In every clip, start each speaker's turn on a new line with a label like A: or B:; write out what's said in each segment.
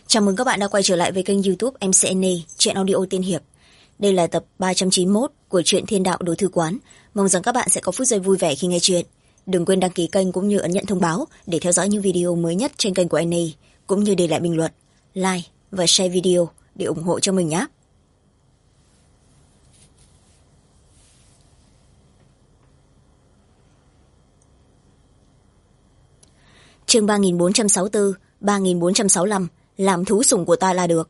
A: Chào mừng các bạn đã quay trở lại với kênh YouTube MCNA, truyện audio tiên hiệp. Đây là tập 391 của truyện Thiên Đạo Đối Thư Quán. Mong rằng các bạn sẽ có phút giây vui vẻ khi nghe chuyện. Đừng quên đăng ký kênh cũng như ấn nhận thông báo để theo dõi những video mới nhất trên kênh của NA, cũng như để lại bình luận, like và share video để ủng hộ cho mình nhé. Chương 3464, 3465, làm thú sủng của ta là được.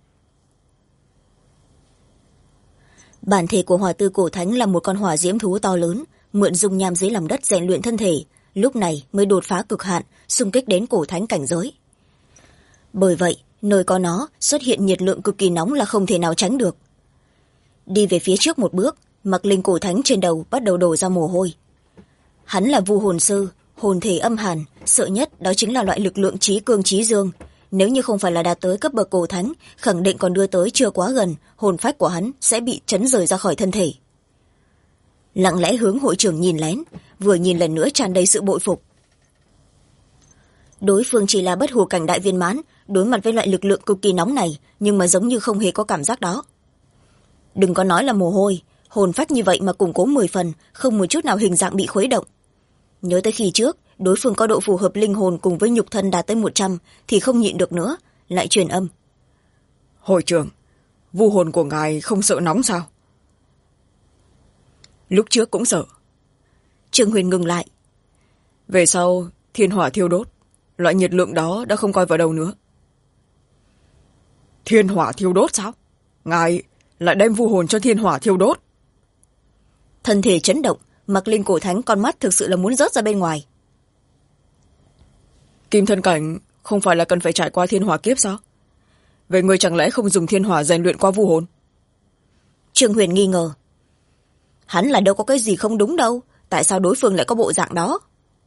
A: Bản thể của hỏa tư cổ thánh là một con hỏa diễm thú to lớn, mượn dung nham dưới lòng đất rèn luyện thân thể, lúc này mới đột phá cực hạn, xung kích đến cổ thánh cảnh giới. Bởi vậy, nơi có nó xuất hiện nhiệt lượng cực kỳ nóng là không thể nào tránh được. Đi về phía trước một bước, mặc linh cổ thánh trên đầu bắt đầu đổ ra mồ hôi. Hắn là vu hồn sư, hồn thể âm hàn, sợ nhất đó chính là loại lực lượng trí cương trí dương. Nếu như không phải là đạt tới cấp bậc cổ thánh, khẳng định còn đưa tới chưa quá gần, hồn phách của hắn sẽ bị chấn rời ra khỏi thân thể. Lặng lẽ hướng hội trưởng nhìn lén, vừa nhìn lần nữa tràn đầy sự bội phục. Đối phương chỉ là bất hủ cảnh đại viên mãn, đối mặt với loại lực lượng cực kỳ nóng này, nhưng mà giống như không hề có cảm giác đó. Đừng có nói là mồ hôi, hồn phách như vậy mà củng cố 10 phần, không một chút nào hình dạng bị khuấy động. Nhớ tới khi trước, đối phương có độ phù hợp linh hồn cùng với nhục thân đạt tới 100 thì không nhịn được nữa, lại truyền âm.
B: Hội trưởng, vu hồn của ngài không sợ nóng sao? Lúc trước cũng sợ.
A: Trương Huyền ngừng lại.
B: Về sau, thiên hỏa thiêu đốt, loại nhiệt lượng đó đã không coi vào đâu nữa. Thiên hỏa thiêu đốt sao? Ngài lại đem vu hồn cho thiên hỏa thiêu đốt?
A: Thân thể chấn động, mặc linh cổ thánh con mắt thực sự là muốn rớt ra bên ngoài.
B: Kim thân cảnh không phải là cần phải trải qua thiên hỏa kiếp sao? Vậy người chẳng lẽ không dùng thiên hỏa rèn luyện qua vu hồn?
A: Trương Huyền nghi ngờ. Hắn là đâu có cái gì không đúng đâu, tại sao đối phương lại có bộ dạng đó?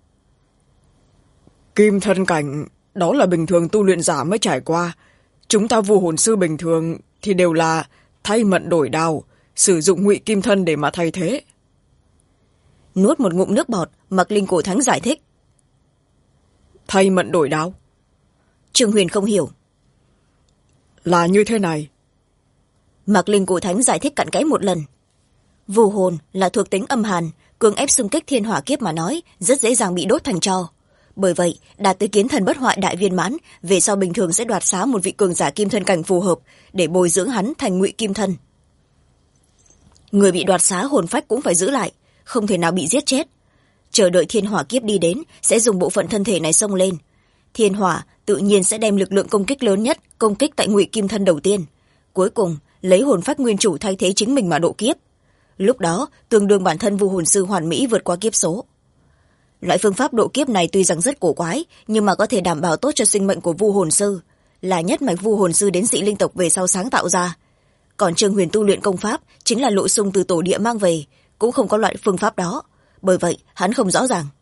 B: Kim thân cảnh đó là bình thường tu luyện giả mới trải qua. Chúng ta vu hồn sư bình thường thì đều là thay mận đổi đao, sử dụng ngụy kim thân để mà thay thế.
A: Nuốt một ngụm nước bọt, mặc linh cổ thánh giải thích.
B: Thay mận đổi đao?
A: Trương Huyền không hiểu.
B: Là như thế này.
A: Mặc linh cổ thánh giải thích cặn kẽ một lần. Vu hồn là thuộc tính âm hàn, cưỡng ép xung kích thiên hỏa kiếp mà nói, rất dễ dàng bị đốt thành tro. Bởi vậy, đạt tới kiến thần bất hoại đại viên mãn, về sau bình thường sẽ đoạt xá một vị cường giả kim thân cảnh phù hợp để bồi dưỡng hắn thành ngụy kim thân. Người bị đoạt xá hồn phách cũng phải giữ lại, không thể nào bị giết chết. Chờ đợi thiên hỏa kiếp đi đến, sẽ dùng bộ phận thân thể này xông lên. Thiên hỏa tự nhiên sẽ đem lực lượng công kích lớn nhất công kích tại ngụy kim thân đầu tiên, cuối cùng lấy hồn phách nguyên chủ thay thế chính mình mà độ kiếp. Lúc đó tương đương bản thân vu hồn sư hoàn mỹ vượt qua kiếp số. Loại phương pháp độ kiếp này tuy rằng rất cổ quái, nhưng mà có thể đảm bảo tốt cho sinh mệnh của vu hồn sư, là nhất mạch vu hồn sư đến dị linh tộc về sau sáng tạo ra. Còn Trương Huyền tu luyện công pháp chính là lộ sung từ tổ địa mang về, cũng không có loại phương pháp đó, bởi vậy hắn không rõ ràng.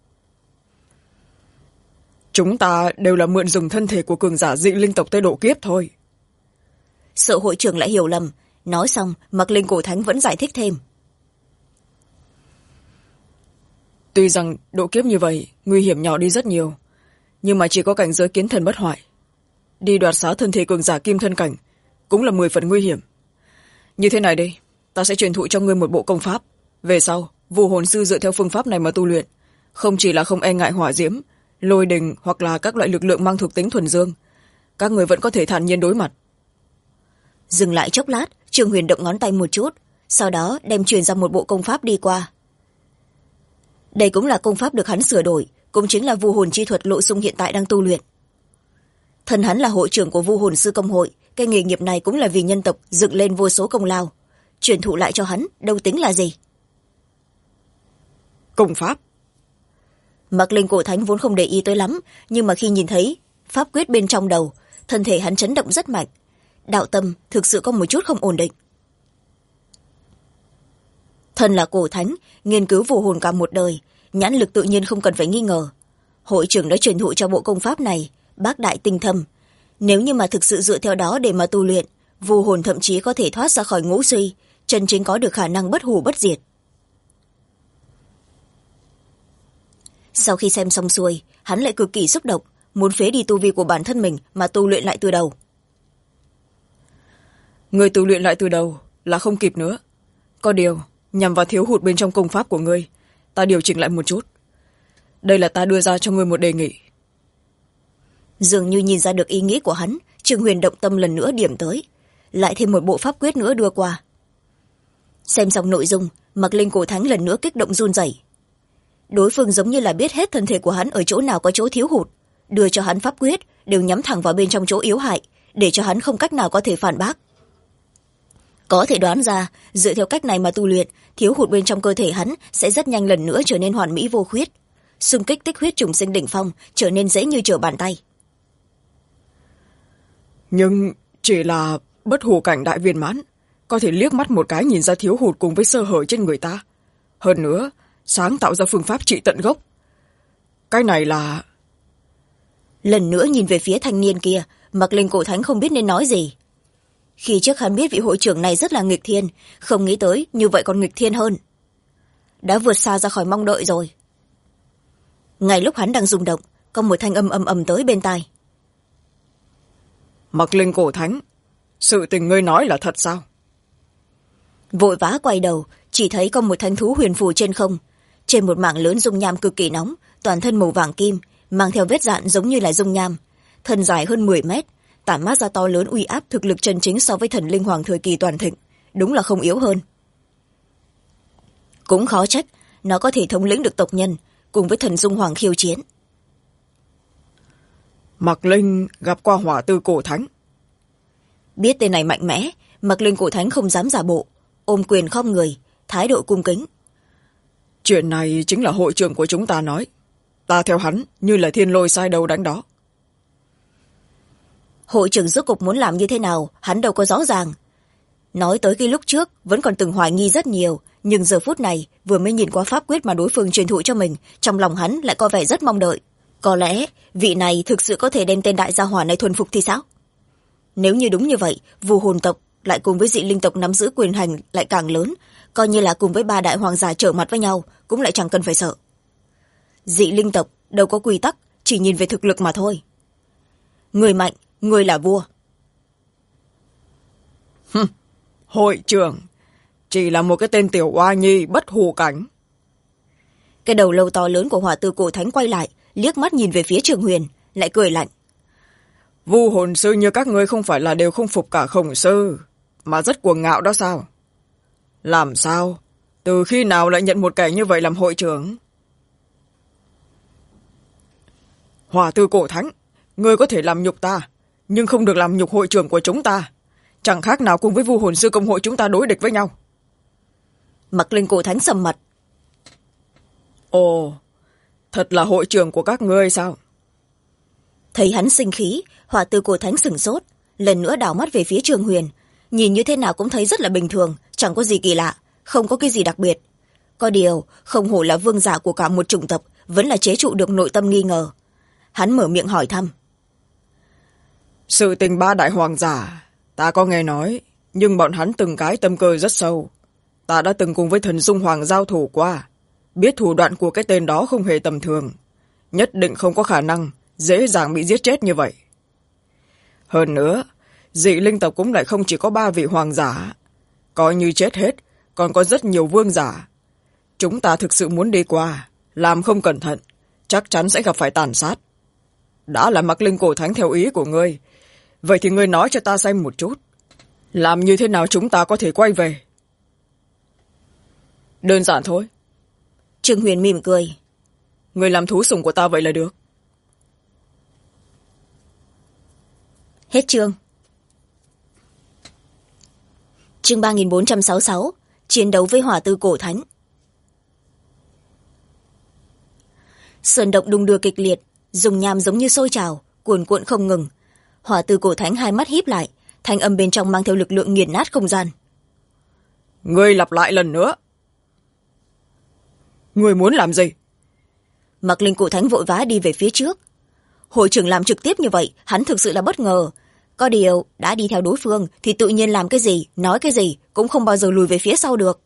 B: Chúng ta đều là mượn dùng thân thể của cường giả dị linh tộc tới độ kiếp thôi.
A: Sợ hội trưởng lại hiểu lầm, nói xong mặc linh cổ thánh vẫn giải thích thêm.
B: Tuy rằng độ kiếp như vậy nguy hiểm nhỏ đi rất nhiều, nhưng mà chỉ có cảnh giới kiến thần bất hoại, đi đoạt xá thân thể cường giả kim thân cảnh cũng là 10 phần nguy hiểm. Như thế này đi, ta sẽ truyền thụ cho ngươi một bộ công pháp, về sau vu hồn sư dựa theo phương pháp này mà tu luyện, không chỉ là không e ngại hỏa diễm, lôi đình hoặc là các loại lực lượng mang thuộc tính thuần dương, các người vẫn có thể thản nhiên đối mặt.
A: Dừng lại chốc lát, Trương Huyền động ngón tay một chút, sau đó đem truyền ra một bộ công pháp đi qua. Đây cũng là công pháp được hắn sửa đổi, cũng chính là vu hồn chi thuật Lộ Sung hiện tại đang tu luyện. Thân hắn là hội trưởng của vu hồn sư công hội, cái nghề nghiệp này cũng là vì nhân tộc dựng lên vô số công lao, truyền thụ lại cho hắn đâu tính là gì.
B: Công pháp?
A: Mặc linh cổ thánh vốn không để ý tới lắm, nhưng mà khi nhìn thấy pháp quyết bên trong đầu, thân thể hắn chấn động rất mạnh, đạo tâm thực sự có một chút không ổn định. Thân là cổ thánh, nghiên cứu vu hồn cả một đời, nhãn lực tự nhiên không cần phải nghi ngờ. Hội trưởng đã truyền thụ cho bộ công pháp này bác đại tinh thâm, nếu như mà thực sự dựa theo đó để mà tu luyện, vu hồn thậm chí có thể thoát ra khỏi ngũ suy, chân chính có được khả năng bất hủ bất diệt. Sau khi xem xong xuôi, hắn lại cực kỳ xúc động, muốn phế đi tu vi của bản thân mình mà tu luyện lại từ đầu.
B: Người tu luyện lại từ đầu là không kịp nữa. Có điều nhằm vào thiếu hụt bên trong công pháp của ngươi, ta điều chỉnh lại một chút. Đây là ta đưa ra cho ngươi một đề nghị.
A: Dường như nhìn ra được ý nghĩ của hắn, Trương Huyền động tâm lần nữa điểm tới, lại thêm một bộ pháp quyết nữa đưa qua. Xem xong nội dung, Mạc Linh Cổ Thánh lần nữa kích động run rẩy. Đối phương giống như là biết hết thân thể của hắn ở chỗ nào có chỗ thiếu hụt, đưa cho hắn pháp quyết đều nhắm thẳng vào bên trong chỗ yếu hại, để cho hắn không cách nào có thể phản bác. Có thể đoán ra, dựa theo cách này mà tu luyện, thiếu hụt bên trong cơ thể hắn sẽ rất nhanh lần nữa trở nên hoàn mỹ vô khuyết. Xung kích tích huyết trùng sinh đỉnh phong trở nên dễ như trở bàn tay.
B: Nhưng chỉ là bất hủ cảnh đại viên mãn, có thể liếc mắt một cái nhìn ra thiếu hụt cùng với sơ hở trên người ta. Hơn nữa, sáng tạo ra phương pháp trị tận gốc. Cái này là...
A: Lần nữa nhìn về phía thanh niên kia, Mạc Linh Cổ Thánh không biết nên nói gì. Khi trước hắn biết vị hội trưởng này rất là nghịch thiên, không nghĩ tới như vậy còn nghịch thiên hơn. Đã vượt xa ra khỏi mong đợi rồi. Ngay lúc hắn đang rung động, có một thanh âm ầm ầm tới bên tai.
B: Mạc Linh Cổ Thánh, sự tình ngươi nói là thật sao?
A: Vội vã quay đầu, chỉ thấy có một thanh thú huyền phù trên không. Trên một mảng lớn dung nham cực kỳ nóng, toàn thân màu vàng kim, mang theo vết dạn giống như là dung nham. Thân dài hơn 10 mét, tản mát ra to lớn uy áp thực lực chân chính so với thần linh hoàng thời kỳ toàn thịnh. Đúng là không yếu hơn. Cũng khó trách, nó có thể thống lĩnh được tộc nhân, cùng với thần dung hoàng khiêu chiến.
B: Mạc Linh gặp qua Hỏa Tư Cổ Thánh.
A: Biết tên này mạnh mẽ, Mạc Linh Cổ Thánh không dám giả bộ, ôm quyền khom người, thái độ cung kính.
B: Chuyện này chính là hội trưởng của chúng ta nói. Ta theo hắn như là thiên lôi sai đầu đánh đó.
A: Hội trưởng rốt cục muốn làm như thế nào, hắn đâu có rõ ràng. Nói tới khi lúc trước, vẫn còn từng hoài nghi rất nhiều, nhưng giờ phút này, vừa mới nhìn qua pháp quyết mà đối phương truyền thụ cho mình, trong lòng hắn lại có vẻ rất mong đợi. Có lẽ, vị này thực sự có thể đem tên đại gia hỏa này thuần phục thì sao? Nếu như đúng như vậy, Vu hồn tộc lại cùng với dị linh tộc nắm giữ quyền hành lại càng lớn, coi như là cùng với 3 đại hoàng giả trở mặt với nhau, cũng lại chẳng cần phải sợ. Dị linh tộc đâu có quy tắc, chỉ nhìn về thực lực mà thôi. Người mạnh, người là vua.
B: Hội trưởng, chỉ là một cái tên tiểu oa nhi bất hủ cảnh.
A: Cái đầu lâu to lớn của Hỏa Tư Cổ Thánh quay lại, liếc mắt nhìn về phía Trường Huyền, lại cười lạnh.
B: Vu hồn sư như các ngươi không phải là đều không phục cả khổng sư, mà rất cuồng ngạo đó sao? Làm sao? Từ khi nào lại nhận một kẻ như vậy làm hội trưởng? Hỏa Tư Cổ Thánh, ngươi có thể làm nhục ta, nhưng không được làm nhục hội trưởng của chúng ta. Chẳng khác nào cùng với Vu hồn sư công hội chúng ta đối địch với nhau.
A: Mạc Linh Cổ Thánh sầm mặt.
B: Ồ, thật là hội trưởng của các ngươi sao?
A: Thấy hắn sinh khí, Hỏa Tư Cổ Thánh sửng sốt, lần nữa đảo mắt về phía Trường Huyền. Nhìn như thế nào cũng thấy rất là bình thường, chẳng có gì kỳ lạ, không có cái gì đặc biệt. Có điều, không hổ là vương giả của cả một chủng tộc, vẫn là chế trụ được nội tâm nghi ngờ. Hắn mở miệng hỏi thăm.
B: Sự tình 3 đại hoàng giả, ta có nghe nói, nhưng bọn hắn từng cái tâm cơ rất sâu. Ta đã từng cùng với thần dung hoàng giao thủ qua, biết thủ đoạn của cái tên đó không hề tầm thường, nhất định không có khả năng dễ dàng bị giết chết như vậy. Hơn nữa, dị linh tộc cũng lại không chỉ có 3 vị hoàng giả, coi như chết hết, còn có rất nhiều vương giả. Chúng ta thực sự muốn đi qua, làm không cẩn thận, chắc chắn sẽ gặp phải tàn sát. Đã là Mạc Linh Cổ Thánh theo ý của ngươi, vậy thì ngươi nói cho ta xem một chút, làm như thế nào chúng ta có thể quay về? Đơn giản thôi.
A: Trương Huyền mỉm cười.
B: Ngươi làm thú sủng của ta vậy là được.
A: Hết chương. Chương 3466, chiến đấu với Hỏa Tư Cổ Thánh. Sơn động đung đưa kịch liệt, dùng nham giống như sôi trào, cuồn cuộn không ngừng. Hỏa Tư Cổ Thánh hai mắt híp lại, thanh âm bên trong mang theo lực lượng nghiền nát không gian.
B: Ngươi lặp lại lần nữa. Ngươi muốn làm gì?
A: Mạc Linh Cổ Thánh vội vã đi về phía trước. Hội trưởng làm trực tiếp như vậy, hắn thực sự là bất ngờ. Có điều, đã đi theo đối phương thì tự nhiên làm cái gì, nói cái gì cũng không bao giờ lùi về phía sau được.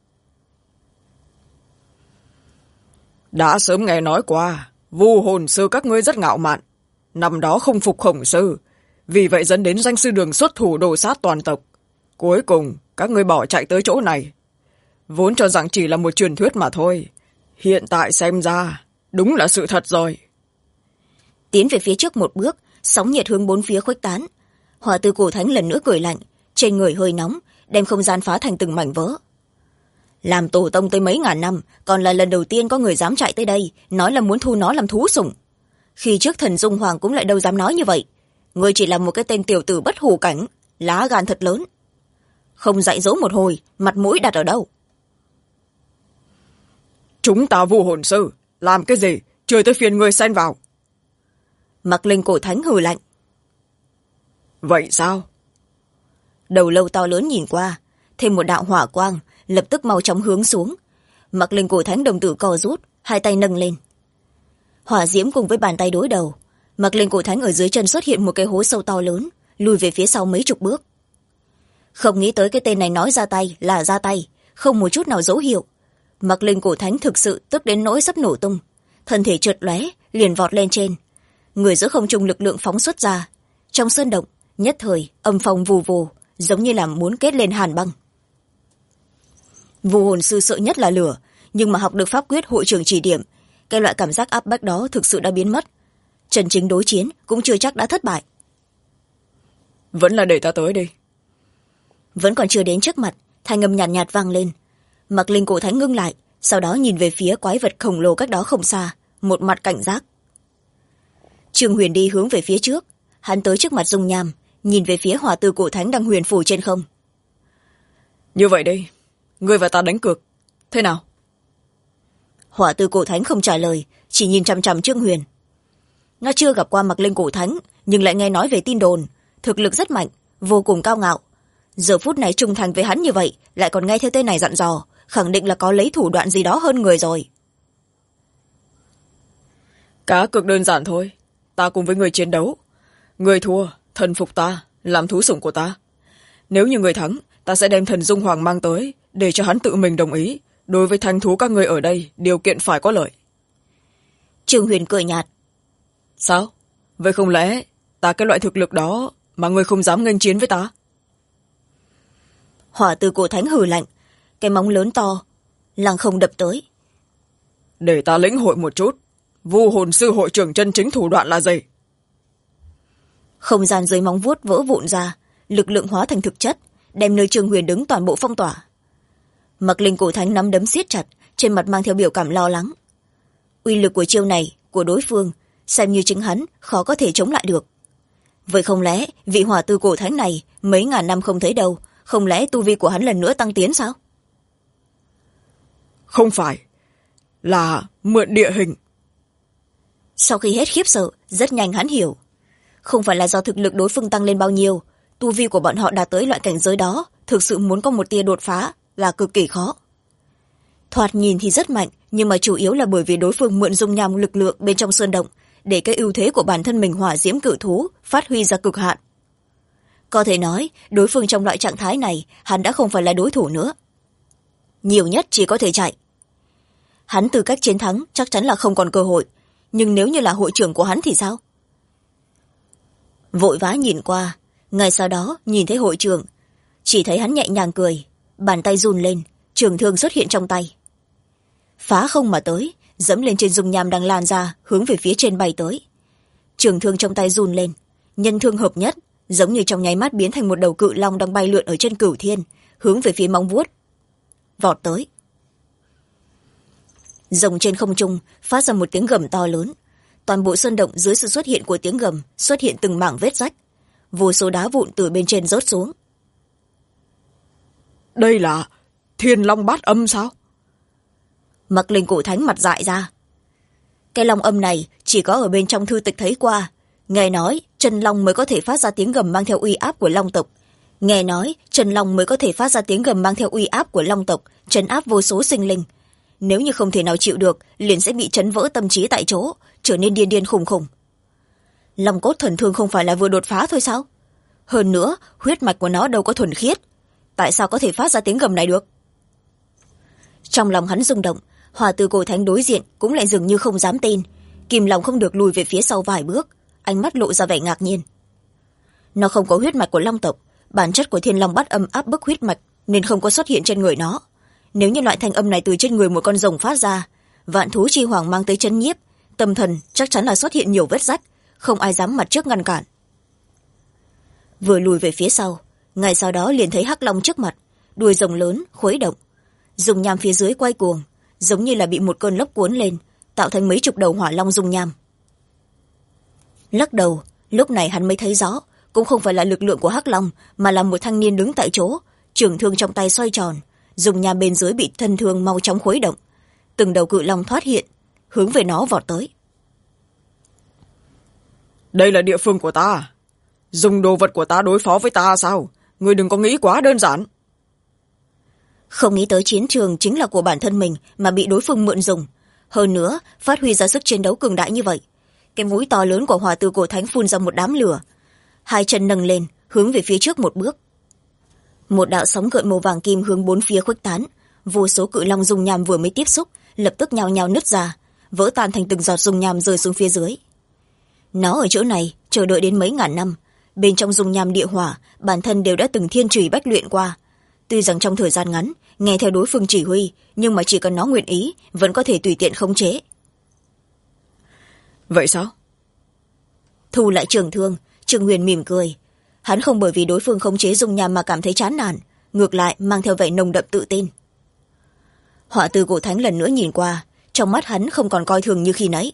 B: Đã sớm nghe nói qua, Vu hồn sư các ngươi rất ngạo mạn, năm đó không phục khổng sư, vì vậy dẫn đến danh sư đường xuất thủ đồ sát toàn tộc, cuối cùng các ngươi bỏ chạy tới chỗ này, vốn cho rằng chỉ là một truyền thuyết mà thôi, hiện tại xem ra đúng là sự thật rồi.
A: Tiến về phía trước một bước, sóng nhiệt hướng bốn phía khuếch tán. Hỏa Tư Cổ Thánh lần nữa cười lạnh, trên người hơi nóng, đem không gian phá thành từng mảnh vỡ. Làm tổ tông tới mấy ngàn năm, còn là lần đầu tiên có người dám chạy tới đây nói là muốn thu nó làm thú sủng. Khi trước Thần Dung Hoàng cũng lại đâu dám nói như vậy. Ngươi chỉ là một cái tên tiểu tử bất hủ cảnh, lá gan thật lớn. Không dạy dỗ một hồi, mặt mũi đặt ở đâu?
B: Chúng ta Vu hồn sư làm cái gì, chưa tới phiên ngươi xen vào.
A: Mặc Linh Cổ Thánh hừ lạnh.
B: Vậy sao?
A: Đầu lâu to lớn nhìn qua, thêm một đạo hỏa quang lập tức mau chóng hướng xuống. Mặc Linh Cổ Thánh đồng tử co rút, hai tay nâng lên. Hỏa diễm cùng với bàn tay đối đầu. Mặc Linh Cổ Thánh ở dưới chân xuất hiện một cái hố sâu to lớn, lùi về phía sau mấy chục bước. Không nghĩ tới cái tên này nói ra tay là ra tay, không một chút nào dấu hiệu. Mặc Linh Cổ Thánh thực sự tức đến nỗi sắp nổ tung, thân thể trượt lóe liền vọt lên trên. Người giữa không trung lực lượng phóng xuất ra, trong sơn động nhất thời âm phong vù vù, giống như là muốn kết lên hàn băng. Vu hồn sư sợ nhất là lửa, nhưng mà học được pháp quyết hội trưởng chỉ điểm, cái loại cảm giác áp bách đó thực sự đã biến mất. Chân chính đối chiến cũng chưa chắc đã thất bại.
B: Vẫn là để ta tới đi.
A: Vẫn còn chưa đến trước mặt, thanh âm nhàn nhạt vang lên. Mặc Linh Cổ Thánh ngưng lại, sau đó nhìn về phía quái vật khổng lồ cách đó không xa, một mặt cảnh giác. Trương Huyền đi hướng về phía trước, hắn tới trước mặt dung nham, nhìn về phía Hỏa Tư Cổ Thánh đang huyền phù trên không.
B: Như vậy đi, ngươi và ta đánh cược, thế nào?
A: Hỏa Tư Cổ Thánh không trả lời, chỉ nhìn chằm chằm Trương Huyền. Nó chưa gặp qua Mặc Linh Cổ Thánh, nhưng lại nghe nói về tin đồn, thực lực rất mạnh, vô cùng cao ngạo. Giờ phút này trung thành với hắn như vậy, lại còn nghe theo tên này dặn dò, khẳng định là có lấy thủ đoạn gì đó hơn người rồi.
B: Cá cược đơn giản thôi, ta cùng với người chiến đấu. Người thua, thần phục ta, làm thú sủng của ta. Nếu như người thắng, ta sẽ đem Thần Dung Hoàng mang tới, để cho hắn tự mình đồng ý. Đối với thanh thú các người ở đây, điều kiện phải có lợi.
A: Trương Huyền cười nhạt.
B: Sao? Vậy không lẽ ta cái loại thực lực đó mà người không dám nghênh chiến với ta?
A: Hỏa Tư Cổ Thánh hừ lạnh, cái móng lớn to lăng không đập tới.
B: Để ta lĩnh hội một chút, Vu hồn sư hội trưởng chân chính thủ đoạn là gì?
A: Không gian dưới móng vuốt vỡ vụn ra, lực lượng hóa thành thực chất, đem nơi Trương Huyền đứng toàn bộ phong tỏa. Mặc Linh Cổ Thánh nắm đấm siết chặt, trên mặt mang theo biểu cảm lo lắng. Uy lực của chiêu này của đối phương, xem như chính hắn khó có thể chống lại được. Vậy không lẽ vị Hỏa Tư Cổ Thánh này mấy ngàn năm không thấy đâu, không lẽ tu vi của hắn lần nữa tăng tiến sao?
B: Không phải, là mượn địa hình.
A: Sau khi hết khiếp sợ, rất nhanh hắn hiểu. Không phải là do thực lực đối phương tăng lên bao nhiêu, tu vi của bọn họ đạt tới loại cảnh giới đó, thực sự muốn có một tia đột phá là cực kỳ khó. Thoạt nhìn thì rất mạnh, nhưng mà chủ yếu là bởi vì đối phương mượn dung nham lực lượng bên trong sơn động, để cái ưu thế của bản thân mình hỏa diễm cự thú phát huy ra cực hạn. Có thể nói, đối phương trong loại trạng thái này, hắn đã không phải là đối thủ nữa. Nhiều nhất chỉ có thể chạy. Hắn tư cách chiến thắng chắc chắn là không còn cơ hội, nhưng nếu như là hội trưởng của hắn thì sao? Vội vã nhìn qua, ngay sau đó nhìn thấy hội trưởng, chỉ thấy hắn nhẹ nhàng cười, bàn tay run lên, trường thương xuất hiện trong tay. Phá không mà tới, dẫm lên trên dung nham đang lan ra, hướng về phía trên bay tới. Trường thương trong tay run lên, nhân thương hợp nhất, giống như trong nháy mắt biến thành một đầu cự long đang bay lượn ở trên cửu thiên, hướng về phía móng vuốt vọt tới. Rồng trên không trung phát ra một tiếng gầm to lớn, toàn bộ sơn động dưới sự xuất hiện của tiếng gầm xuất hiện từng mảng vết rách, vô số đá vụn từ bên trên rớt xuống.
B: Đây là Thiên Long Bát Âm sao?
A: Mặc Linh Cổ Thánh mặt dại ra. Cái long âm này chỉ có ở bên trong thư tịch thấy qua, nghe nói chân long mới có thể phát ra tiếng gầm mang theo uy áp của long tộc. Nghe nói chân long mới có thể phát ra tiếng gầm mang theo uy áp của long tộc, trấn áp vô số sinh linh. Nếu như không thể nào chịu được, liền sẽ bị chấn vỡ tâm trí tại chỗ, trở nên điên điên khùng khùng. Long cốt thần thương không phải là vừa đột phá thôi sao? Hơn nữa, huyết mạch của nó đâu có thuần khiết, tại sao có thể phát ra tiếng gầm này được? Trong lòng hắn rung động, Hỏa Tư Cổ Thánh đối diện cũng lại dường như không dám tin, kìm lòng không được lùi về phía sau vài bước, ánh mắt lộ ra vẻ ngạc nhiên. Nó không có huyết mạch của long tộc, bản chất của thiên long bát âm áp bức huyết mạch nên không có xuất hiện trên người nó. Nếu như loại thanh âm này từ trên người một con rồng phát ra, vạn thú chi hoàng mang tới chấn nhiếp, tâm thần chắc chắn là xuất hiện nhiều vết rách, không ai dám mặt trước ngăn cản. Vừa lùi về phía sau, ngay sau đó liền thấy hắc long trước mặt, đuôi rồng lớn khuấy động, dung nham phía dưới quay cuồng, giống như là bị một cơn lốc cuốn lên, tạo thành mấy chục đầu hỏa long dung nham. Lắc đầu, lúc này hắn mới thấy rõ, cũng không phải là lực lượng của hắc long, mà là một thanh niên đứng tại chỗ, trường thương trong tay xoay tròn, dung nham bên dưới bị thân thương mau chóng khuấy động, từng đầu cự long thoát hiện, hướng về nó vọt tới.
B: Đây là địa phương của ta, dùng đồ vật của ta đối phó với ta sao? Ngươi đừng có nghĩ quá đơn giản.
A: Không nghĩ tới chiến trường chính là của bản thân mình mà bị đối phương mượn dùng, hơn nữa phát huy ra sức chiến đấu cường đại như vậy. Cái mũi to lớn của Hỏa Tư Cổ Thánh phun ra một đám lửa, hai chân nâng lên hướng về phía trước một bước, một đạo sóng gợn màu vàng kim hướng bốn phía khuếch tán, vô số cự long dung nham vừa mới tiếp xúc lập tức nhao nhao nứt ra, vỡ tan thành từng giọt dung nham rơi xuống phía dưới. Nó ở chỗ này chờ đợi đến mấy ngàn năm, bên trong dung nham địa hỏa bản thân đều đã từng thiên trì bách luyện qua, tuy rằng trong thời gian ngắn nghe theo đối phương chỉ huy, nhưng mà chỉ cần nó nguyện ý vẫn có thể tùy tiện khống chế.
B: Vậy sao?
A: Thu lại trường thương, Trương Huyền mỉm cười. Hắn không bởi vì đối phương khống chế dung nham mà cảm thấy chán nản, ngược lại mang theo vẻ nồng đậm tự tin. Hỏa Tư Cổ Thánh lần nữa nhìn qua, trong mắt hắn không còn coi thường như khi nãy.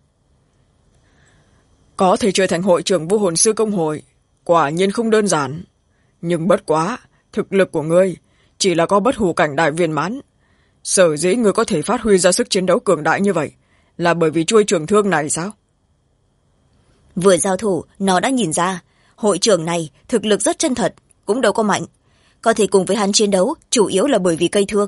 B: Có thể trở thành hội trưởng Vũ Hồn Sư Công hội, quả nhiên không đơn giản. Nhưng bất quá, thực lực của ngươi chỉ là có bất hủ cảnh đại viên mãn. Sở dĩ ngươi có thể phát huy ra sức chiến đấu cường đại như vậy là bởi vì chuôi trường thương này sao?
A: Vừa giao thủ, nó đã nhìn ra, hội trưởng này thực lực rất chân thật, cũng đâu có mạnh. Có thể cùng với hắn chiến đấu, chủ yếu là bởi vì cây thương.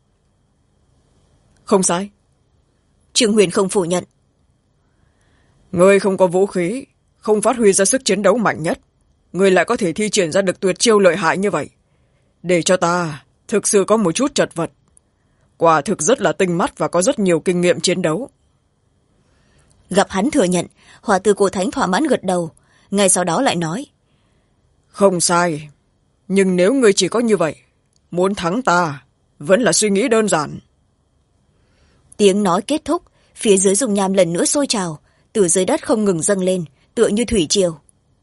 B: Không sai.
A: Trương Huyền không phủ nhận.
B: Ngươi không có vũ khí, không phát huy ra sức chiến đấu mạnh nhất, ngươi lại có thể thi triển ra được tuyệt chiêu lợi hại như vậy, để cho ta thực sự có một chút chật vật. Quả thực rất là tinh mắt và có rất nhiều kinh nghiệm chiến đấu.
A: Gặp hắn thừa nhận, Hỏa Tư Cổ Thánh thỏa mãn gật đầu, ngay sau đó lại nói.
B: Không sai, nhưng nếu ngươi chỉ có như vậy, muốn thắng ta vẫn là suy nghĩ đơn giản.
A: Tiếng nói kết thúc, phía dưới dung nham lần nữa sôi trào, từ dưới đất không ngừng dâng lên, tựa như thủy triều.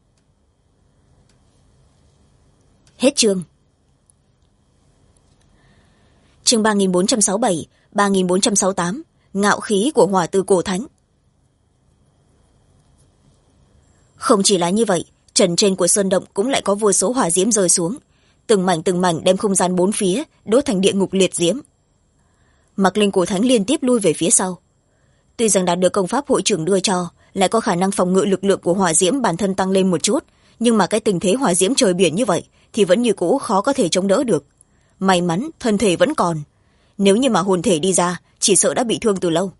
A: Hết chương. Chương 3467, 3468, ngạo khí của Hỏa Tư Cổ Thánh. Không chỉ là như vậy, trần trên của sơn động cũng lại có vô số hỏa diễm rơi xuống, từng mảnh đem không gian bốn phía đốt thành địa ngục liệt diễm. Mạc Linh Cổ Thánh liên tiếp lui về phía sau. Tuy rằng đạt được công pháp hội trưởng đưa cho, lại có khả năng phòng ngự lực lượng của hỏa diễm bản thân tăng lên một chút, nhưng mà cái tình thế hỏa diễm trời biển như vậy thì vẫn như cũ khó có thể chống đỡ được. May mắn thân thể vẫn còn, nếu như mà hồn thể đi ra chỉ sợ đã bị thương từ lâu.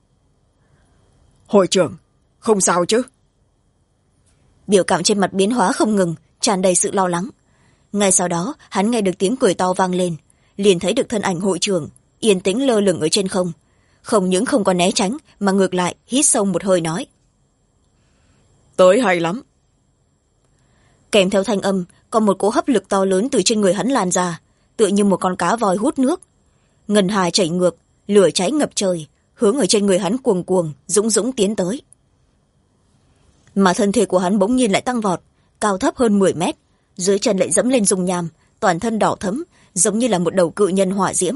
B: Hội trưởng, không sao chứ?
A: Biểu cảm trên mặt biến hóa không ngừng, tràn đầy sự lo lắng. Ngay sau đó hắn nghe được tiếng cười to vang lên, liền thấy được thân ảnh hội trưởng yên tĩnh lơ lửng ở trên không, không những không có né tránh mà ngược lại hít sâu một hơi nói.
B: Tới hay lắm.
A: Kèm theo thanh âm, có một cỗ hấp lực to lớn từ trên người hắn lan ra, tựa như một con cá voi hút nước. Ngân hà chảy ngược, lửa cháy ngập trời, hướng ở trên người hắn cuồng cuồng dũng dũng tiến tới. Mà thân thể của hắn bỗng nhiên lại tăng vọt, cao thấp hơn 10 mét, dưới chân lại dẫm lên dung nham, toàn thân đỏ thẫm, giống như là một đầu cự nhân hỏa diễm.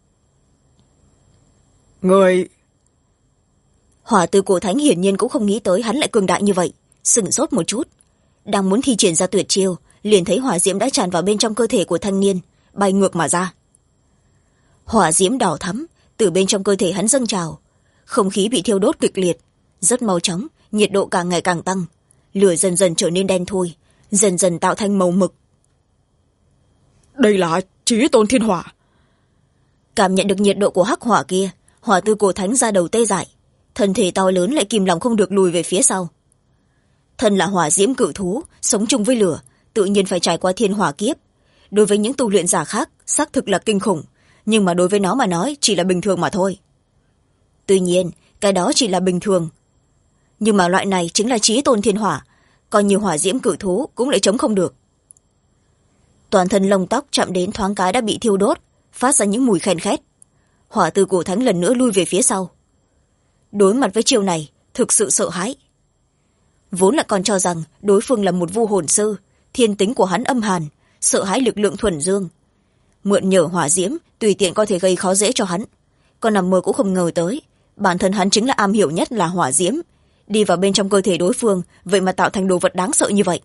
B: Người...
A: Hỏa Tư Cổ Thánh hiển nhiên cũng không nghĩ tới hắn lại cường đại như vậy, sửng sốt một chút, đang muốn thi triển ra tuyệt chiêu, liền thấy hỏa diễm đã tràn vào bên trong cơ thể của thanh niên, bay ngược mà ra. Hỏa diễm đỏ thắm từ bên trong cơ thể hắn dâng trào, không khí bị thiêu đốt kịch liệt, rất mau chóng, nhiệt độ càng ngày càng tăng, lửa dần dần trở nên đen thui, dần dần tạo thành màu mực.
B: Đây là Chí Tôn Thiên Hỏa.
A: Cảm nhận được nhiệt độ của hắc hỏa kia, Hỏa Tư Cổ Thánh ra đầu tê dại, thân thể to lớn lại kìm lòng không được lùi về phía sau. Thân là hỏa diễm cự thú, sống chung với lửa, tự nhiên phải trải qua thiên hỏa kiếp. Đối với những tu luyện giả khác, xác thực là kinh khủng, nhưng mà đối với nó mà nói chỉ là bình thường mà thôi. Tuy nhiên, cái đó chỉ là bình thường. Nhưng mà loại này chính là Chí Tôn Thiên Hỏa, còn nhiều hỏa diễm cự thú cũng lại chống không được. toàn thân lông tóc chạm đến thoáng cái đã bị thiêu đốt, phát ra những mùi khen khét. Hỏa tư cổ thánh lần nữa lui về phía sau. Đối mặt với chiêu này thực sự sợ hãi. Vốn là còn cho rằng đối phương là một vu hồn sư, thiên tính của hắn âm hàn, sợ hãi lực lượng thuần dương, mượn nhờ hỏa diễm tùy tiện có thể gây khó dễ cho hắn. Còn nằm mơ cũng không ngờ tới bản thân hắn chính là am hiểu nhất là hỏa diễm, đi vào bên trong cơ thể đối phương, vậy mà tạo thành đồ vật đáng sợ như vậy.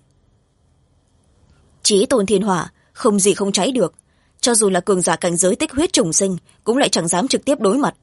A: Chí tôn thiên hỏa không gì không cháy được, cho dù là cường giả cảnh giới tích huyết trùng sinh cũng lại chẳng dám trực tiếp đối mặt.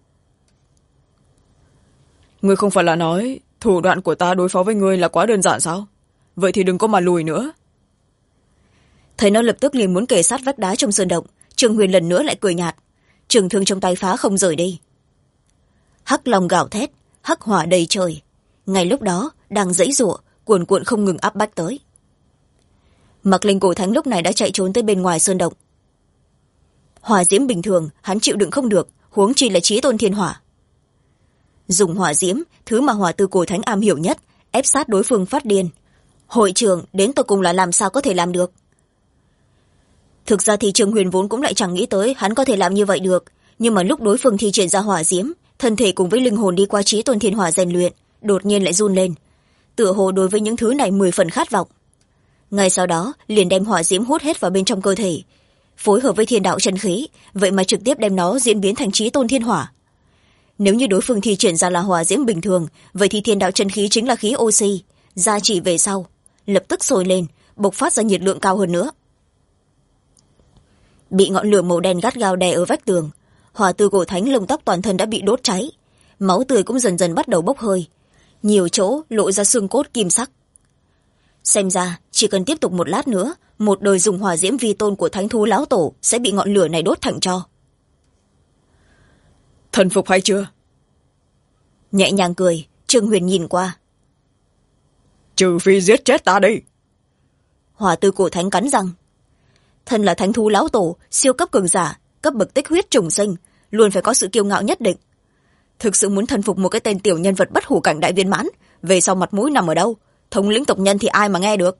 B: Ngươi không phải là nói thủ đoạn của ta đối phó với ngươi là quá đơn giản sao? Vậy thì đừng có mà lùi nữa.
A: Thấy nó lập tức liền muốn kề sát vách đá trong sơn động, Trương Huyền lần nữa lại cười nhạt, trường thương trong tay phá không rời đi. Hắc long gào thét, hắc hỏa đầy trời, ngay lúc đó đang giãy giụa, cuồn cuộn không ngừng áp bách tới. Mặc linh cổ thánh lúc này đã chạy trốn tới bên ngoài sơn động. Hỏa diễm bình thường hắn chịu đựng không được, huống chi là chí tôn thiên hỏa. Dùng hỏa diễm, thứ mà hỏa tư cổ thánh am hiểu nhất, ép sát đối phương phát điên. Hội trưởng đến tận cùng là làm sao có thể làm được? Thực ra thì Trương Huyền vốn cũng lại chẳng nghĩ tới hắn có thể làm như vậy được, nhưng mà lúc đối phương thi triển ra hỏa diễm, thân thể cùng với linh hồn đi qua chí tôn thiên hỏa rèn luyện, đột nhiên lại run lên, tựa hồ đối với những thứ này 10 phần khát vọng. Ngay sau đó liền đem hỏa diễm hút hết vào bên trong cơ thể, phối hợp với thiên đạo chân khí, vậy mà trực tiếp đem nó diễn biến thành chí tôn thiên hỏa. Nếu như đối phương thi triển ra là hỏa diễm bình thường, vậy thì thiên đạo chân khí chính là khí oxy, gia chỉ về sau lập tức sôi lên, bộc phát ra nhiệt lượng cao hơn nữa. Bị ngọn lửa màu đen gắt gao đè ở vách tường, hỏa tư cổ thánh lông tóc toàn thân đã bị đốt cháy, máu tươi cũng dần dần bắt đầu bốc hơi, nhiều chỗ lộ ra xương cốt kim sắc. Xem ra chỉ cần tiếp tục một lát nữa, một đời dùng hỏa diễm vi tôn của thánh thú lão tổ sẽ bị ngọn lửa này đốt thành tro.
B: Thần phục hay chưa?
A: Nhẹ nhàng cười, Trương Huyền nhìn qua.
B: Trừ phi giết chết ta đi.
A: Hỏa tư cổ thánh cắn răng. Thân là thánh thú lão tổ, siêu cấp cường giả, cấp bậc tích huyết trùng sinh, luôn phải có sự kiêu ngạo nhất định. Thực sự muốn thần phục một cái tên tiểu nhân vật bất hủ cảnh đại viên mãn, về sau mặt mũi nằm ở đâu? Thống lĩnh tộc nhân thì ai mà nghe được?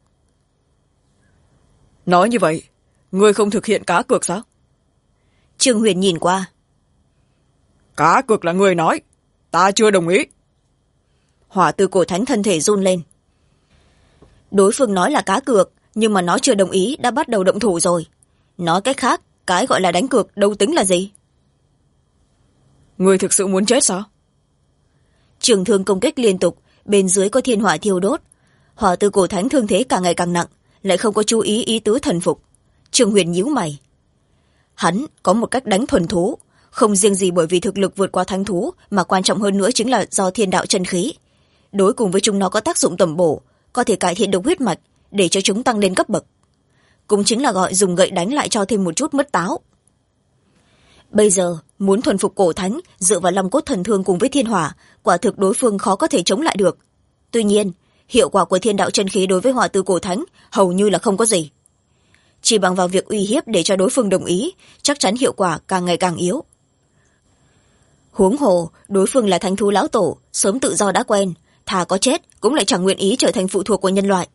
B: Nói như vậy, ngươi không thực hiện cá cược sao?
A: Trương Huyền nhìn qua.
B: Cá cược là ngươi nói, ta chưa đồng ý.
A: Hỏa tư cổ thánh thân thể run lên. Đối phương nói là cá cược, nhưng mà nó chưa đồng ý đã bắt đầu động thủ rồi. Nói cách khác, cái gọi là đánh cược đâu tính là gì?
B: Ngươi thực sự muốn chết sao?
A: Trường thương công kích liên tục, bên dưới có thiên hỏa thiêu đốt. Hỏa tư cổ thánh thương thế càng ngày càng nặng, lại không có chú ý ý tứ thần phục. Trương Huyền nhíu mày. Hắn có một cách đánh thuần thú, không riêng gì bởi vì thực lực vượt qua thánh thú, mà quan trọng hơn nữa chính là do thiên đạo chân khí. Đối cùng với chúng nó có tác dụng tẩm bổ, có thể cải thiện độc huyết mạch, để cho chúng tăng lên cấp bậc. Cũng chính là gọi dùng gậy đánh lại cho thêm một chút mất táo. Bây giờ muốn thuần phục cổ thánh dựa vào long cốt thần thương cùng với thiên hỏa, quả thực đối phương khó có thể chống lại được. Tuy nhiên hiệu quả của thiên đạo chân khí đối với hỏa tư cổ thánh hầu như là không có gì. Chỉ bằng vào việc uy hiếp để cho đối phương đồng ý, chắc chắn hiệu quả càng ngày càng yếu. Huống hồ đối phương là thánh thú lão tổ, sớm tự do đã quen, thà có chết cũng lại chẳng nguyện ý trở thành phụ thuộc của nhân loại.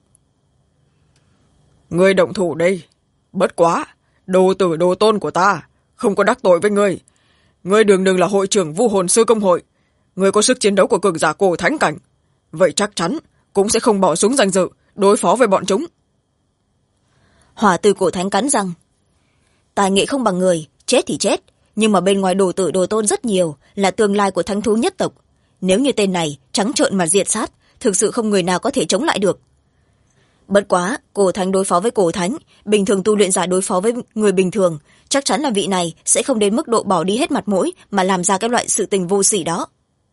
B: Ngươi động thủ đây. Bất quá, đồ tử đồ tôn của ta không có đắc tội với ngươi. Ngươi đường đường là hội trưởng vu hồn sư công hội, ngươi có sức chiến đấu của cường giả cổ thánh cảnh, vậy chắc chắn cũng sẽ không bỏ súng danh dự đối phó với bọn chúng.
A: Hỏa tư cổ thánh cắn răng. Tài nghệ không bằng người, chết thì chết, nhưng mà bên ngoài đồ tử đồ tôn rất nhiều, là tương lai của thánh thú nhất tộc. Nếu như tên này trắng trợn mà diệt sát, thực sự không người nào có thể chống lại được. Bất quá cổ thánh đối phó với cổ thánh, bình thường tu luyện giả đối phó với người bình thường, chắc chắn là vị này sẽ không đến mức độ bỏ đi hết mặt mũi mà làm ra cái loại sự tình vô sỉ đó.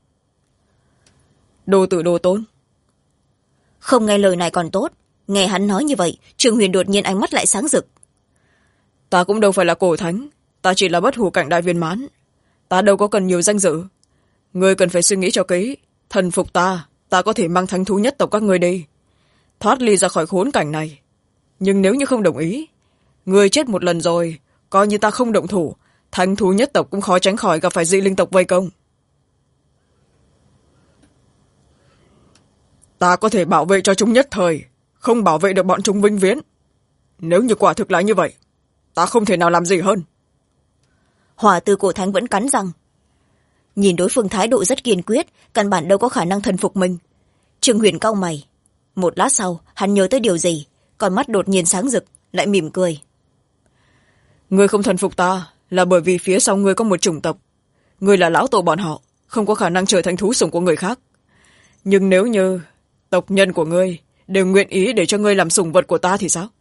B: Đồ tử đồ tôn.
A: Không nghe lời này còn tốt, nghe hắn nói như vậy, Trương Huyền đột nhiên ánh mắt lại sáng rực.
B: Ta cũng đâu phải là cổ thánh, ta chỉ là bất hủ cảnh đại viên mãn, ta đâu có cần nhiều danh dự. Ngươi cần phải suy nghĩ cho kỹ, thần phục ta, ta có thể mang thánh thú nhất tộc các ngươi đi, thoát ly ra khỏi khốn cảnh này. Nhưng nếu như không đồng ý, ngươi chết một lần rồi, coi như ta không động thủ, thánh thú nhất tộc cũng khó tránh khỏi gặp phải dị linh tộc vây công. Ta có thể bảo vệ cho chúng nhất thời, không bảo vệ được bọn chúng vĩnh viễn. Nếu như quả thực là như vậy, ta không thể nào làm gì hơn.
A: Hỏa Tư Cổ Thánh vẫn cắn răng. Nhìn đối phương thái độ rất kiên quyết, căn bản đâu có khả năng thần phục mình. Trương Huyền cau mày. Một lát sau hắn nhớ tới điều gì, con mắt đột nhiên sáng rực, lại mỉm cười.
B: Ngươi không thần phục ta là bởi vì phía sau ngươi có một chủng tộc. Ngươi là lão tổ bọn họ, không có khả năng trở thành thú sủng của người khác. Nhưng nếu như tộc nhân của ngươi đều nguyện ý để cho ngươi làm sủng vật của ta thì sao?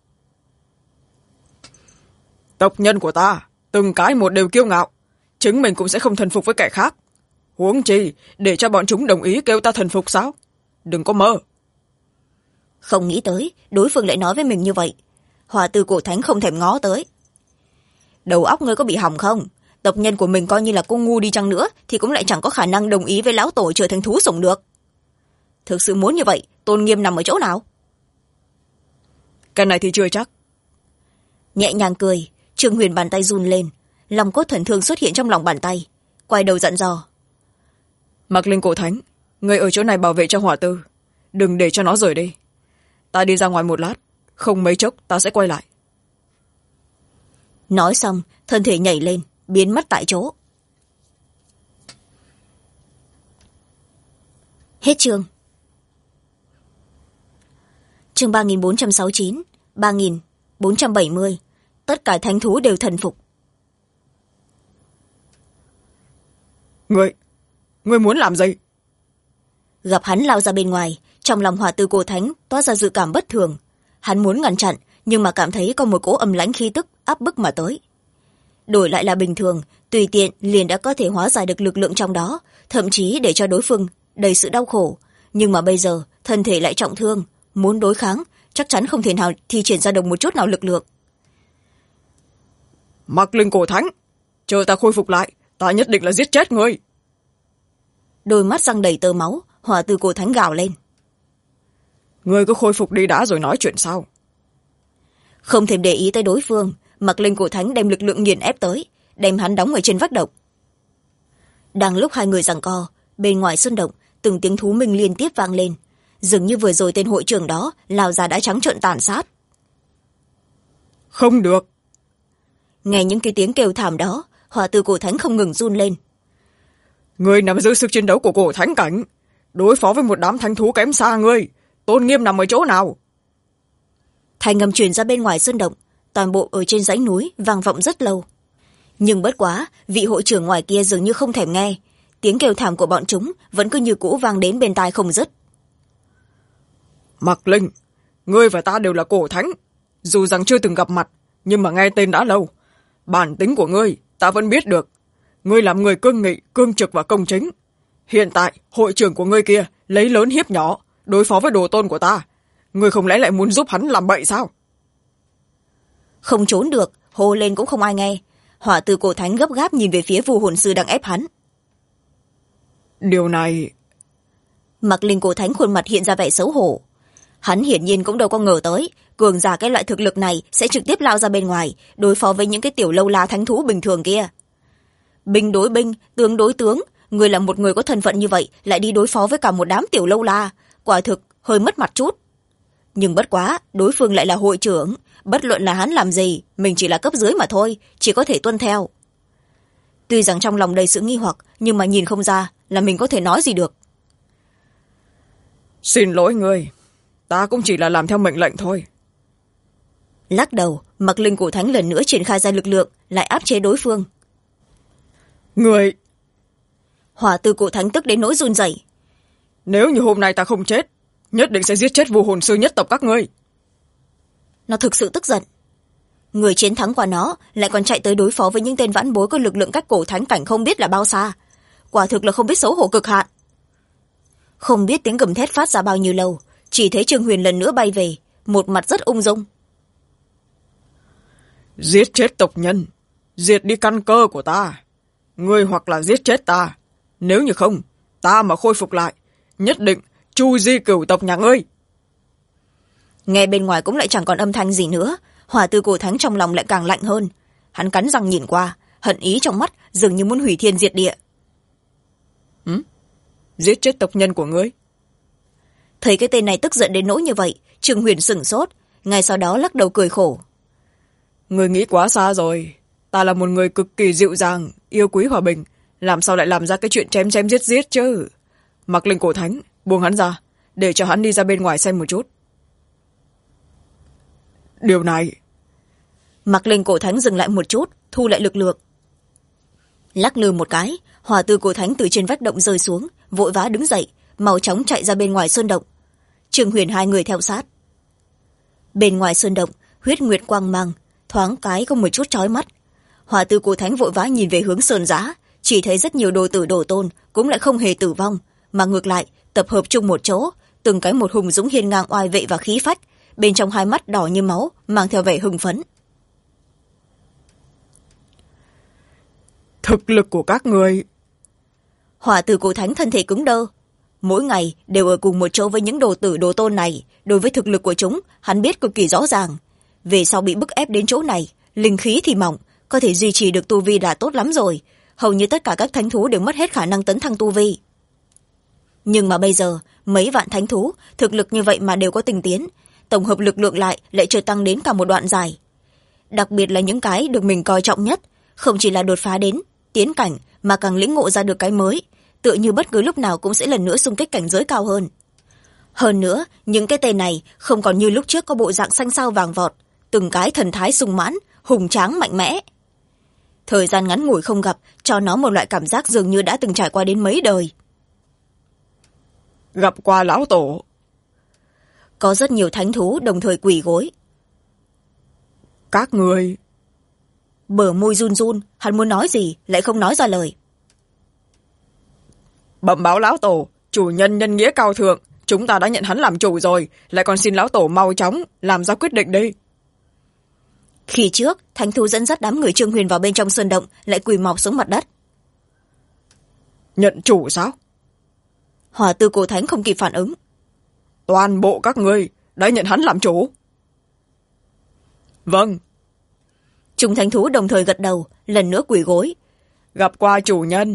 B: Tộc nhân của ta từng cái một đều kiêu ngạo, chính mình cũng sẽ không thần phục với kẻ khác. Huống chi để cho bọn chúng đồng ý kêu ta thần phục sao? Đừng có mơ.
A: Không nghĩ tới đối phương lại nói với mình như vậy. Hỏa Tư Cổ Thánh không thèm ngó tới. Đầu óc ngươi có bị hỏng không? Tộc nhân của mình coi như là cô ngu đi chăng nữa thì cũng lại chẳng có khả năng đồng ý với lão tổ trở thành thú sủng được. Thực sự muốn như vậy, tôn nghiêm nằm ở chỗ nào?
B: Cái này thì chưa chắc.
A: Nhẹ nhàng cười, Trương Huyền bàn tay run lên, lòng cốt thần thương xuất hiện trong lòng bàn tay, quay đầu dặn dò.
B: Mạc Linh Cổ Thánh, ngươi ở chỗ này bảo vệ cho Hỏa Tư, đừng để cho nó rời đi. Ta đi ra ngoài một lát, không mấy chốc ta sẽ quay lại.
A: Nói xong thân thể nhảy lên, biến mất tại chỗ. Hết chương. Chương 3469, 3470. Tất cả thánh thú đều thần phục.
B: Ngươi muốn làm gì?
A: Gặp hắn lao ra bên ngoài, trong lòng Hỏa Tư Cổ Thánh toát ra dự cảm bất thường. Hắn muốn ngăn chặn, nhưng mà cảm thấy có một cỗ âm lãnh khí tức áp bức mà tới. Đổi lại là bình thường, tùy tiện liền đã có thể hóa giải được lực lượng trong đó, thậm chí để cho đối phương đầy sự đau khổ. Nhưng mà bây giờ thân thể lại trọng thương, muốn đối kháng chắc chắn không thể nào thi triển ra được một chút nào lực lượng.
B: Mạc Linh Cổ Thánh, chờ ta khôi phục lại, ta nhất định là giết chết ngươi.
A: Đôi mắt răng đầy tơ máu, Hỏa Tư Cổ Thánh gào lên.
B: Ngươi cứ khôi phục đi đã rồi nói chuyện sau.
A: Không thèm để ý tới đối phương, Mạc Linh Cổ Thánh đem lực lượng nghiền ép tới, đem hắn đóng ở trên vách động. Đang lúc hai người giằng co, bên ngoài sân động từng tiếng thú minh liên tiếp vang lên, dường như vừa rồi tên hội trưởng đó lao ra đã trắng trợn tàn sát.
B: Không được.
A: Nghe những cái tiếng kêu thảm đó, Hỏa Tư Cổ Thánh không ngừng run lên.
B: Ngươi nắm giữ sức chiến đấu của cổ thánh cảnh, đối phó với một đám thánh thú kém xa ngươi, tôn nghiêm nằm ở chỗ nào?
A: Thanh âm truyền ra bên ngoài sân động, toàn bộ ở trên dãy núi vang vọng rất lâu. Nhưng bất quá, vị hội trưởng ngoài kia dường như không thèm nghe, tiếng kêu thảm của bọn chúng vẫn cứ như cũ vang đến bên tai không dứt.
B: Mạc Linh, ngươi và ta đều là cổ thánh, dù rằng chưa từng gặp mặt, nhưng mà nghe tên đã lâu. Bản tính của ngươi ta vẫn biết được. Ngươi làm người cương nghị, cương trực và công chính. Hiện tại hội trưởng của ngươi kia lấy lớn hiếp nhỏ, đối phó với đồ tôn của ta. Ngươi không lẽ lại muốn giúp hắn làm bậy sao?
A: Không trốn được, hô lên cũng không ai nghe. Hỏa Tư Cổ Thánh gấp gáp nhìn về phía Vu Hồn Sư đang ép hắn.
B: Điều này...
A: Mạc Linh Cổ Thánh khuôn mặt hiện ra vẻ xấu hổ. Hắn hiển nhiên cũng đâu có ngờ tới cường giả cái loại thực lực này sẽ trực tiếp lao ra bên ngoài đối phó với những cái tiểu lâu la thánh thú bình thường kia. Binh đối binh, tướng đối tướng, người là một người có thân phận như vậy lại đi đối phó với cả một đám tiểu lâu la, quả thực hơi mất mặt chút. Nhưng bất quá, đối phương lại là hội trưởng, bất luận là hắn làm gì, mình chỉ là cấp dưới mà thôi, chỉ có thể tuân theo. Tuy rằng trong lòng đầy sự nghi hoặc, nhưng mà nhìn không ra là mình có thể nói gì được.
B: Xin lỗi ngươi, ta cũng chỉ là làm theo mệnh lệnh thôi.
A: Lắc đầu, Mạc Linh Cổ Thánh lần nữa triển khai ra lực lượng, lại áp chế đối phương.
B: Ngươi...
A: Hỏa Tư Cổ Thánh tức đến nỗi run rẩy.
B: Nếu như hôm nay ta không chết, nhất định sẽ giết chết Vu Hồn Sư nhất tộc các ngươi.
A: Nó thực sự tức giận. Người chiến thắng qua nó lại còn chạy tới đối phó với những tên vãn bối có lực lượng cách cổ thánh cảnh không biết là bao xa. Quả thực là không biết xấu hổ cực hạn. Không biết tiếng gầm thét phát ra bao nhiêu lâu, chỉ thấy Trương Huyền lần nữa bay về, một mặt rất ung dung.
B: Giết chết tộc nhân, diệt đi căn cơ của ta. Ngươi hoặc là giết chết ta, nếu như không, ta mà khôi phục lại, nhất định chu di cửu tộc nhà ngươi.
A: Nghe bên ngoài cũng lại chẳng còn âm thanh gì nữa, Hỏa Tư Cổ Thánh trong lòng lại càng lạnh hơn. Hắn cắn răng nhìn qua, hận ý trong mắt dường như muốn hủy thiên diệt địa.
B: Giết chết tộc nhân của ngươi?
A: Thấy cái tên này tức giận đến nỗi như vậy, Trương Huyền sửng sốt, ngay sau đó lắc đầu cười khổ.
B: Người nghĩ quá xa rồi. Ta là một người cực kỳ dịu dàng, yêu quý hòa bình, làm sao lại làm ra cái chuyện chém chém giết giết chứ. Mặc lên cổ thánh, buông hắn ra, để cho hắn đi ra bên ngoài xem một chút. Điều này...
A: Mặc lên cổ thánh dừng lại một chút, thu lại lực lượng. Lắc lư một cái, hỏa tư cổ thánh từ trên vách động rơi xuống, vội vã đứng dậy, mau chóng chạy ra bên ngoài sơn động. Trương Huyền hai người theo sát. Bên ngoài sơn động, huyết nguyệt quang mang, thoáng cái không một chút chói mắt. Hỏa tư cổ thánh vội vã nhìn về hướng sơn giã, chỉ thấy rất nhiều đồ tử đồ tôn cũng lại không hề tử vong, mà ngược lại tập hợp chung một chỗ, từng cái một hùng dũng hiên ngang oai vệ và khí phách, bên trong hai mắt đỏ như máu, mang theo vẻ hưng phấn.
B: Thực lực của các người...
A: Hỏa tử cổ thánh thân thể cứng đơ, mỗi ngày đều ở cùng một chỗ với những đồ tử đồ tôn này. Đối với thực lực của chúng, hắn biết cực kỳ rõ ràng. Về sau bị bức ép đến chỗ này, linh khí thì mỏng, có thể duy trì được tu vi đã tốt lắm rồi. Hầu như tất cả các thánh thú đều mất hết khả năng tấn thăng tu vi. Nhưng mà bây giờ mấy vạn thánh thú thực lực như vậy mà đều có tinh tiến, tổng hợp lực lượng lại chợt tăng đến cả một đoạn dài. Đặc biệt là những cái được mình coi trọng nhất, không chỉ là đột phá đến tiến cảnh, mà càng lĩnh ngộ ra được cái mới, tựa như bất cứ lúc nào cũng sẽ lần nữa xung kích cảnh giới cao hơn. Hơn nữa, những cái tên này không còn như lúc trước có bộ dạng xanh xao vàng vọt, từng cái thần thái sung mãn, hùng tráng mạnh mẽ. Thời gian ngắn ngủi không gặp, cho nó một loại cảm giác dường như đã từng trải qua đến mấy đời.
B: Gặp qua lão tổ.
A: Có rất nhiều thánh thú đồng thời quỳ gối.
B: Các người...
A: Bờ môi run run, hắn muốn nói gì lại không nói ra lời.
B: Bẩm báo lão tổ, chủ nhân nhân nghĩa cao thượng, chúng ta đã nhận hắn làm chủ rồi, lại còn xin lão tổ mau chóng làm ra quyết định đi.
A: Khi trước thánh thú dẫn dắt đám người Trương Huyền vào bên trong sơn động, lại quỳ mọc xuống mặt đất.
B: Nhận chủ sao?
A: Hỏa tư cổ thánh không kịp phản ứng.
B: Toàn bộ các ngươi đã nhận hắn làm chủ. Vâng.
A: Chúng thánh thú đồng thời gật đầu, lần nữa quỳ gối.
B: Gặp qua chủ nhân.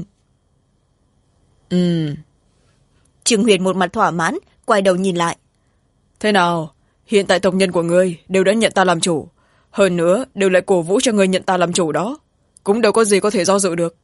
A: Trương Huyền một mặt thỏa mãn, quay đầu nhìn lại.
B: Thế nào, hiện tại tộc nhân của ngươi đều đã nhận ta làm chủ, hơn nữa đều lại cổ vũ cho ngươi nhận ta làm chủ đó, cũng đâu có gì có thể do dự được.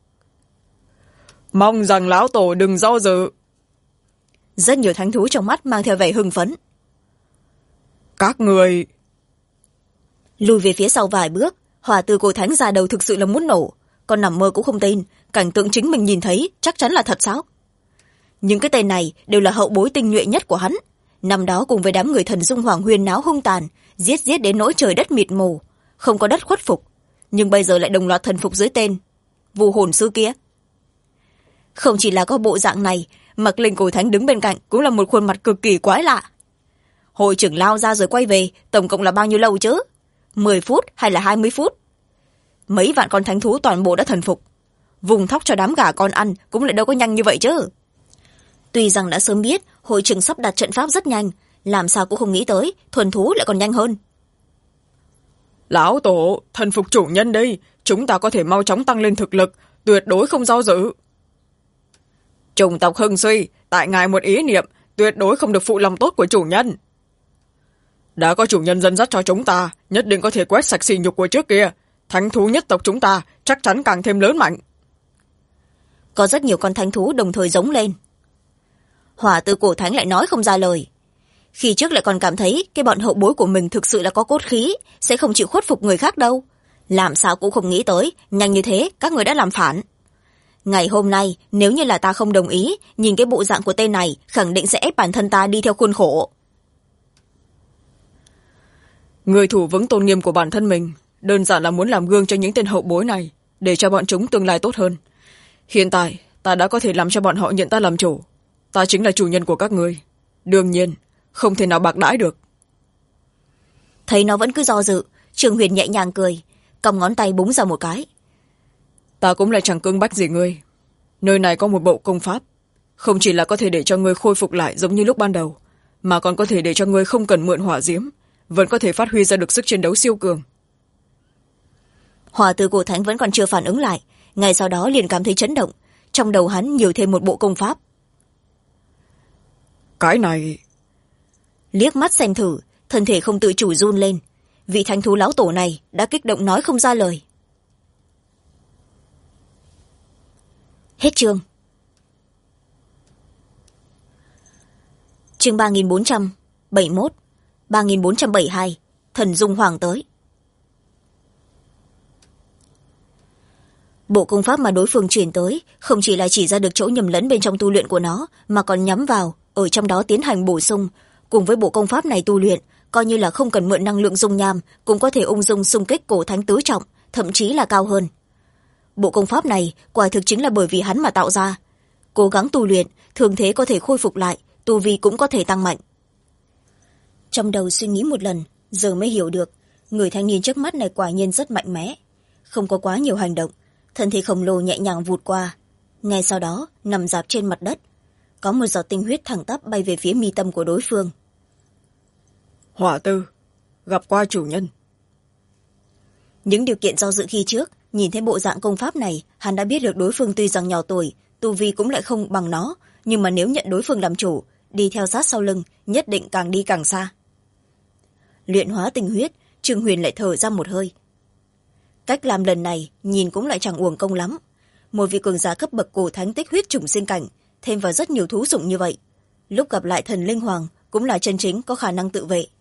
B: Mong rằng lão tổ đừng do dự.
A: Rất nhiều thánh thú trong mắt mang theo vẻ hưng phấn.
B: Các người...
A: Lùi về phía sau vài bước, hỏa tư cổ thánh ra đầu thực sự là muốn nổ, còn nằm mơ cũng không tin cảnh tượng chính mình nhìn thấy chắc chắn là thật sao. Những cái tên này đều là hậu bối tinh nhuệ nhất của hắn, năm đó cùng với đám người thần dung hoàng huyên náo hung tàn, giết đến nỗi trời đất mịt mù, không có đất khuất phục, nhưng bây giờ lại đồng loạt thần phục dưới tên Vu hồn sư kia. Không chỉ là có bộ dạng này, Mặc Linh cổ thánh đứng bên cạnh cũng là một khuôn mặt cực kỳ quái lạ. Hội trưởng lao ra rồi quay về, tổng cộng là bao nhiêu lâu chứ? 10 phút hay là 20 phút? Mấy vạn con thánh thú toàn bộ đã thần phục, vùng thóc cho đám gà con ăn cũng lại đâu có nhanh như vậy chứ. Tuy rằng đã sớm biết hội trưởng sắp đặt trận pháp rất nhanh, làm sao cũng không nghĩ tới thuần thú lại còn nhanh hơn.
B: Lão tổ, thần phục chủ nhân đây, chúng ta có thể mau chóng tăng lên thực lực, tuyệt đối không do dự. Chủng tộc hưng suy, tại ngài một ý niệm, tuyệt đối không được phụ lòng tốt của chủ nhân. Đã có chủ nhân dẫn dắt cho chúng ta, nhất định có thể quét sạch sỉ nhục của trước kia. Thánh thú nhất tộc chúng ta chắc chắn càng thêm lớn mạnh.
A: Có rất nhiều con thánh thú đồng thời giống lên. Hỏa tư cổ thánh lại nói không ra lời. Khi trước lại còn cảm thấy cái bọn hậu bối của mình thực sự là có cốt khí, sẽ không chịu khuất phục người khác đâu. Làm sao cũng không nghĩ tới, nhanh như thế các người đã làm phản. Ngày hôm nay, nếu như là ta không đồng ý, nhìn cái bộ dạng của tên này, khẳng định sẽ ép bản thân ta đi theo khuôn khổ.
B: Người thủ vững tôn nghiêm của bản thân mình, đơn giản là muốn làm gương cho những tên hậu bối này, để cho bọn chúng tương lai tốt hơn. Hiện tại, ta đã có thể làm cho bọn họ nhận ta làm chủ. Ta chính là chủ nhân của các ngươi. Đương nhiên, không thể nào bạc đãi được.
A: Thấy nó vẫn cứ do dự, Trương Huyền nhẹ nhàng cười, cầm ngón tay búng ra một cái.
B: Ta cũng lại chẳng cưỡng bách gì ngươi. Nơi này có một bộ công pháp, không chỉ là có thể để cho ngươi khôi phục lại giống như lúc ban đầu, mà còn có thể để cho ngươi không cần mượn hỏa diễm, vẫn có thể phát huy ra được sức chiến đấu siêu cường.
A: Hỏa tư cổ thánh vẫn còn chưa phản ứng lại, ngay sau đó liền cảm thấy chấn động, trong đầu hắn nhiều thêm một bộ công pháp.
B: Cái này...
A: Liếc mắt xem thử, thân thể không tự chủ run lên. vị thánh thú lão tổ này đã kích động nói không ra lời. Hết chương. Chương 3471, 3472, Thần Dung Hoàng tới. Bộ công pháp mà đối phương truyền tới không chỉ là chỉ ra được chỗ nhầm lẫn bên trong tu luyện của nó, mà còn nhắm vào ở trong đó tiến hành bổ sung. Cùng với bộ công pháp này tu luyện, coi như là không cần mượn năng lượng dung nham cũng có thể ung dung xung kích cổ thánh tứ trọng, thậm chí là cao hơn. Bộ công pháp này quả thực chính là bởi vì hắn mà tạo ra. Cố gắng tu luyện, thương thế có thể khôi phục lại, tu vi cũng có thể tăng mạnh. Trong đầu suy nghĩ một lần, giờ mới hiểu được, người thanh niên trước mắt này quả nhiên rất mạnh mẽ. Không có quá nhiều hành động, thân thể khổng lồ nhẹ nhàng vụt qua. Ngay sau đó, nằm rạp trên mặt đất. Có một giọt tinh huyết thẳng tắp bay về phía mi tâm của đối phương.
B: Hỏa Tư, gặp qua chủ nhân.
A: Những điều kiện do dự khi trước, nhìn thấy bộ dạng công pháp này, hắn đã biết được đối phương tuy rằng nhỏ tuổi, tu vi cũng lại không bằng nó, nhưng mà nếu nhận đối phương làm chủ, đi theo sát sau lưng, nhất định càng đi càng xa. Luyện hóa tinh huyết, Trương Huyền lại thở ra một hơi. Cách làm lần này nhìn cũng lại chẳng uổng công lắm. Một vị cường giả cấp bậc cổ thánh tích huyết trùng sinh cảnh, thêm vào rất nhiều thú dụng như vậy, lúc gặp lại thần linh hoàng cũng là chân chính có khả năng tự vệ.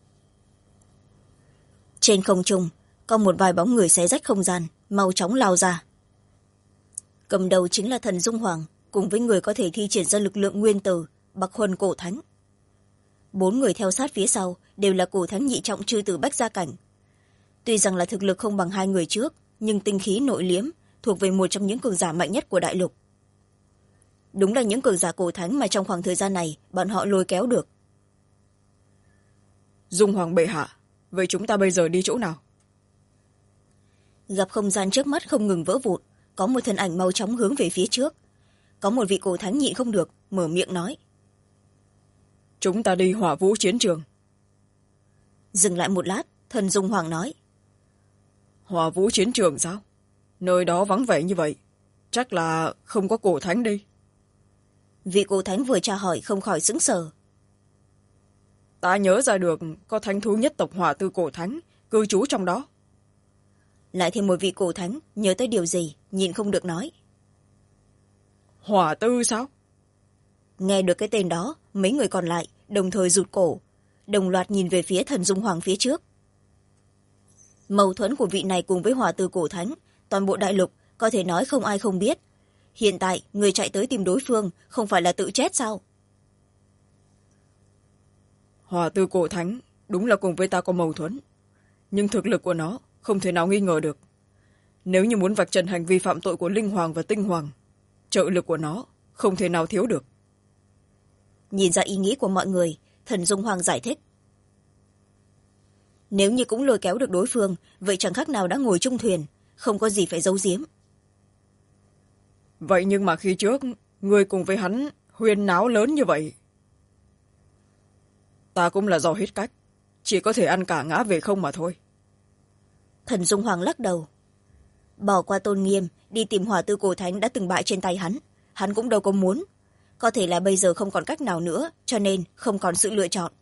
A: Trên không trung có một vài bóng người xé rách không gian, mau chóng lao ra. Cầm đầu chính là thần Dung Hoàng, cùng với người có thể thi triển ra lực lượng nguyên tử, Bạc Huân cổ thánh. 4 người theo sát phía sau đều là cổ thánh nhị trọng chư tử bách gia cảnh. Tuy rằng là thực lực không bằng 2 người trước, nhưng tinh khí nội liếm, thuộc về một trong những cường giả mạnh nhất của đại lục. Đúng là những cường giả cổ thánh mà trong khoảng thời gian này bọn họ lôi kéo được.
B: Dung Hoàng bệ hạ, vậy chúng ta bây giờ đi chỗ nào?
A: Gặp không gian trước mắt không ngừng vỡ vụn, có một thân ảnh mau chóng hướng về phía trước. Có một vị cổ thánh nhịn không được, mở miệng nói.
B: Chúng ta đi Hỏa Vũ chiến trường.
A: Dừng lại một lát, thần Dung Hoàng nói.
B: Hỏa Vũ chiến trường sao? Nơi đó vắng vẻ như vậy, chắc là không có cổ thánh đi.
A: Vị cổ thánh vừa tra hỏi không khỏi sững sờ.
B: Ta nhớ ra được có thánh thú nhất tộc Hỏa Tư cổ thánh cư trú trong đó.
A: Lại thêm một vị cổ thánh nhớ tới điều gì, nhìn không được nói.
B: Hỏa Tư sao?
A: Nghe được cái tên đó, mấy người còn lại đồng thời rụt cổ, đồng loạt nhìn về phía thần Dung Hoàng phía trước. Mâu thuẫn của vị này cùng với Hỏa Tư cổ thánh, toàn bộ đại lục có thể nói không ai không biết. Hiện tại người chạy tới tìm đối phương không phải là tự chết sao?
B: Hỏa Tư cổ thánh đúng là cùng với ta có mâu thuẫn, nhưng thực lực của nó không thể nào nghi ngờ được. Nếu như muốn vạch trần hành vi phạm tội của Linh Hoàng và Tinh Hoàng, trợ lực của nó không thể nào thiếu được.
A: Nhìn ra ý nghĩ của mọi người, thần Dung Hoàng giải thích. Nếu như cũng lôi kéo được đối phương, vậy chẳng khác nào đã ngồi chung thuyền, không có gì phải giấu giếm.
B: Vậy nhưng mà khi trước, người cùng với hắn huyên náo lớn như vậy. Ta cũng là do hết cách, chỉ có thể ăn cả ngã về không mà thôi.
A: Thần Dung Hoàng lắc đầu. Bỏ qua tôn nghiêm, đi tìm Hỏa Tư cổ thánh đã từng bại trên tay hắn cũng đâu có muốn. Có thể là bây giờ không còn cách nào nữa, cho nên không còn sự lựa chọn.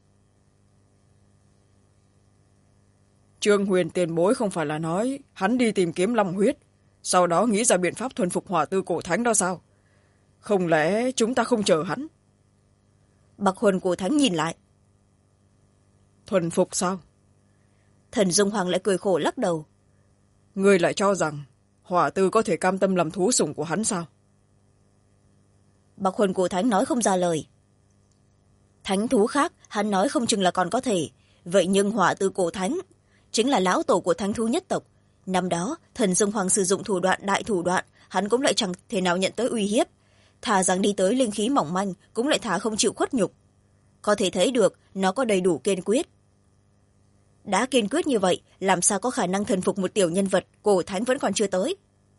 B: Trương Huyền tiền bối không phải là nói hắn đi tìm kiếm long huyết, sau đó nghĩ ra biện pháp thuần phục Hỏa Tư cổ thánh đó sao? Không lẽ chúng ta không chờ hắn?
A: Bạc Huân cổ thánh nhìn lại.
B: Thuần phục sao?
A: Thần Dung Hoàng lại cười khổ lắc đầu.
B: Ngươi lại cho rằng Hỏa Tư có thể cam tâm làm thú sủng của hắn sao?
A: Bạc Huân cổ thánh nói không ra lời. Thánh thú khác hắn nói không chừng là còn có thể, vậy nhưng Hỏa Tư cổ thánh chính là lão tổ của thánh thú nhất tộc. Năm đó thần Dung Hoàng sử dụng thủ đoạn đại thủ đoạn, hắn cũng lại chẳng thể nào nhận tới uy hiếp. Thà rằng đi tới linh khí mỏng manh cũng lại thà không chịu khuất nhục. Có thể thấy được nó có đầy đủ kiên quyết. Đã kiên quyết như vậy, làm sao có khả năng thần phục một tiểu nhân vật cổ thánh vẫn còn chưa tới.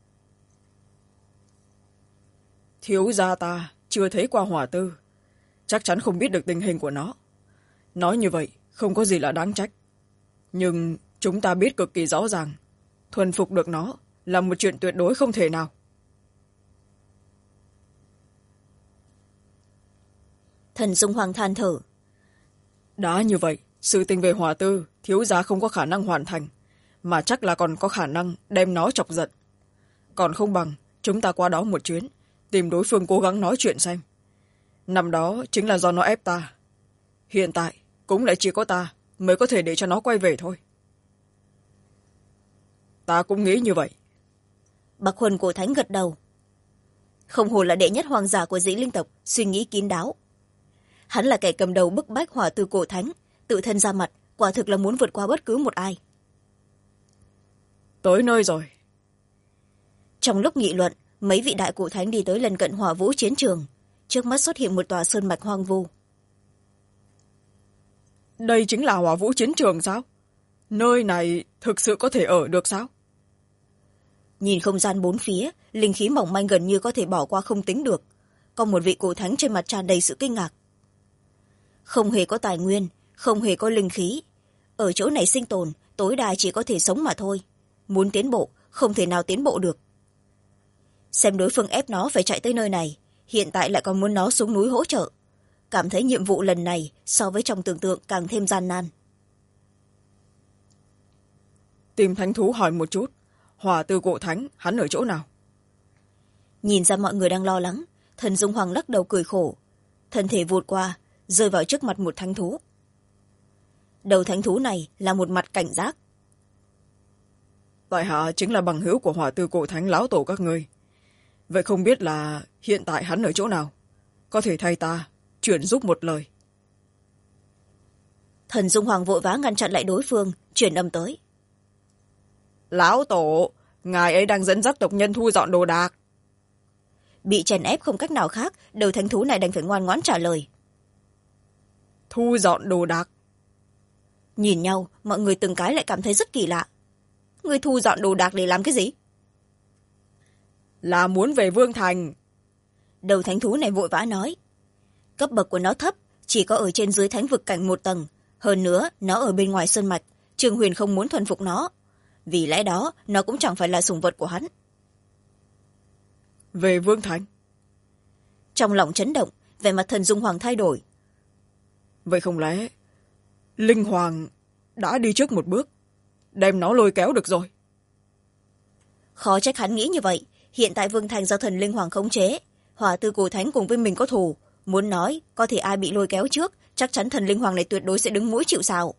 B: Thiếu gia ta chưa thấy qua Hỏa Tư, chắc chắn không biết được tình hình của nó. Nói như vậy không có gì là đáng trách, nhưng chúng ta biết cực kỳ rõ ràng, thuần phục được nó là một chuyện tuyệt đối không thể nào.
A: Thần Dung Hoàng than thở.
B: Đã như vậy, sự tình về Hỏa Tư thiếu gia không có khả năng hoàn thành, mà chắc là còn có khả năng đem nó chọc giận. Còn không bằng chúng ta qua đó một chuyến, tìm đối phương cố gắng nói chuyện xem. Năm đó chính là do nó ép ta, hiện tại cũng lại chỉ có ta mới có thể để cho nó quay về thôi. Ta cũng nghĩ như vậy.
A: Bạc Huân Cổ Thánh gật đầu. Không hồ là đệ nhất hoàng giả của Dĩ Linh tộc, suy nghĩ kín đáo. Hắn là kẻ cầm đầu bức bách Hỏa Tư Cổ Thánh, tự thân ra mặt, quả thực là muốn vượt qua bất cứ một ai.
B: Tới nơi rồi.
A: Trong lúc nghị luận, mấy vị đại cổ thánh đi tới lần cận Hỏa Vũ chiến trường. Trước mắt xuất hiện một tòa sơn mạch hoang vu.
B: Đây chính là Hỏa Vũ chiến trường sao? Nơi này thực sự có thể ở được sao?
A: Nhìn không gian bốn phía, linh khí mỏng manh gần như có thể bỏ qua không tính được. Có một vị cổ thánh trên mặt tràn đầy sự kinh ngạc. Không hề có tài nguyên, không hề có linh khí. Ở chỗ này sinh tồn, tối đa chỉ có thể sống mà thôi. Muốn tiến bộ, không thể nào tiến bộ được. Xem đối phương ép nó phải chạy tới nơi này, hiện tại lại còn muốn nó xuống núi hỗ trợ. Cảm thấy nhiệm vụ lần này so với trong tưởng tượng càng thêm gian nan.
B: Tìm thánh thú hỏi một chút, Hỏa Tư Cổ Thánh hắn ở chỗ nào?
A: Nhìn ra mọi người đang lo lắng, Thần Dung Hoàng lắc đầu cười khổ. Thân thể vụt qua, rơi vào trước mặt một thánh thú. Đầu thánh thú này là một mặt cảnh giác.
B: Tại hạ chính là bằng hữu của Hỏa Tư Cổ Thánh lão tổ các ngươi. Vậy không biết là hiện tại hắn ở chỗ nào? Có thể thay ta chuyển giúp một lời.
A: Thần Dung Hoàng vội vã ngăn chặn lại đối phương, chuyển âm tới.
B: Lão tổ, ngài ấy đang dẫn dắt tộc nhân thu dọn đồ đạc.
A: Bị chèn ép không cách nào khác, đầu thánh thú này đành phải ngoan ngoãn trả lời.
B: Thu dọn đồ đạc?
A: Nhìn nhau, mọi người từng cái lại cảm thấy rất kỳ lạ. Người thu dọn đồ đạc để làm cái gì?
B: Là muốn về Vương Thành.
A: Đầu thánh thú này vội vã nói. Cấp bậc của nó thấp, chỉ có ở trên dưới thánh vực cảnh một tầng. Hơn nữa, nó ở bên ngoài sơn mạch, Trương Huyền không muốn thuần phục nó. Vì lẽ đó, nó cũng chẳng phải là sủng vật của hắn.
B: Về Vương Thành?
A: Trong lòng chấn động, vẻ mặt Thần Dung Hoàng thay đổi.
B: Vậy không lẽ Linh Hoàng đã đi trước một bước, đem nó lôi kéo được rồi?
A: Khó trách hắn nghĩ như vậy. Hiện tại Vương Thành do Thần Linh Hoàng khống chế, Hỏa Tư Cổ Thánh cùng với mình có thù. Muốn nói, có thể ai bị lôi kéo trước, chắc chắn Thần Linh Hoàng này tuyệt đối sẽ đứng mũi chịu sào.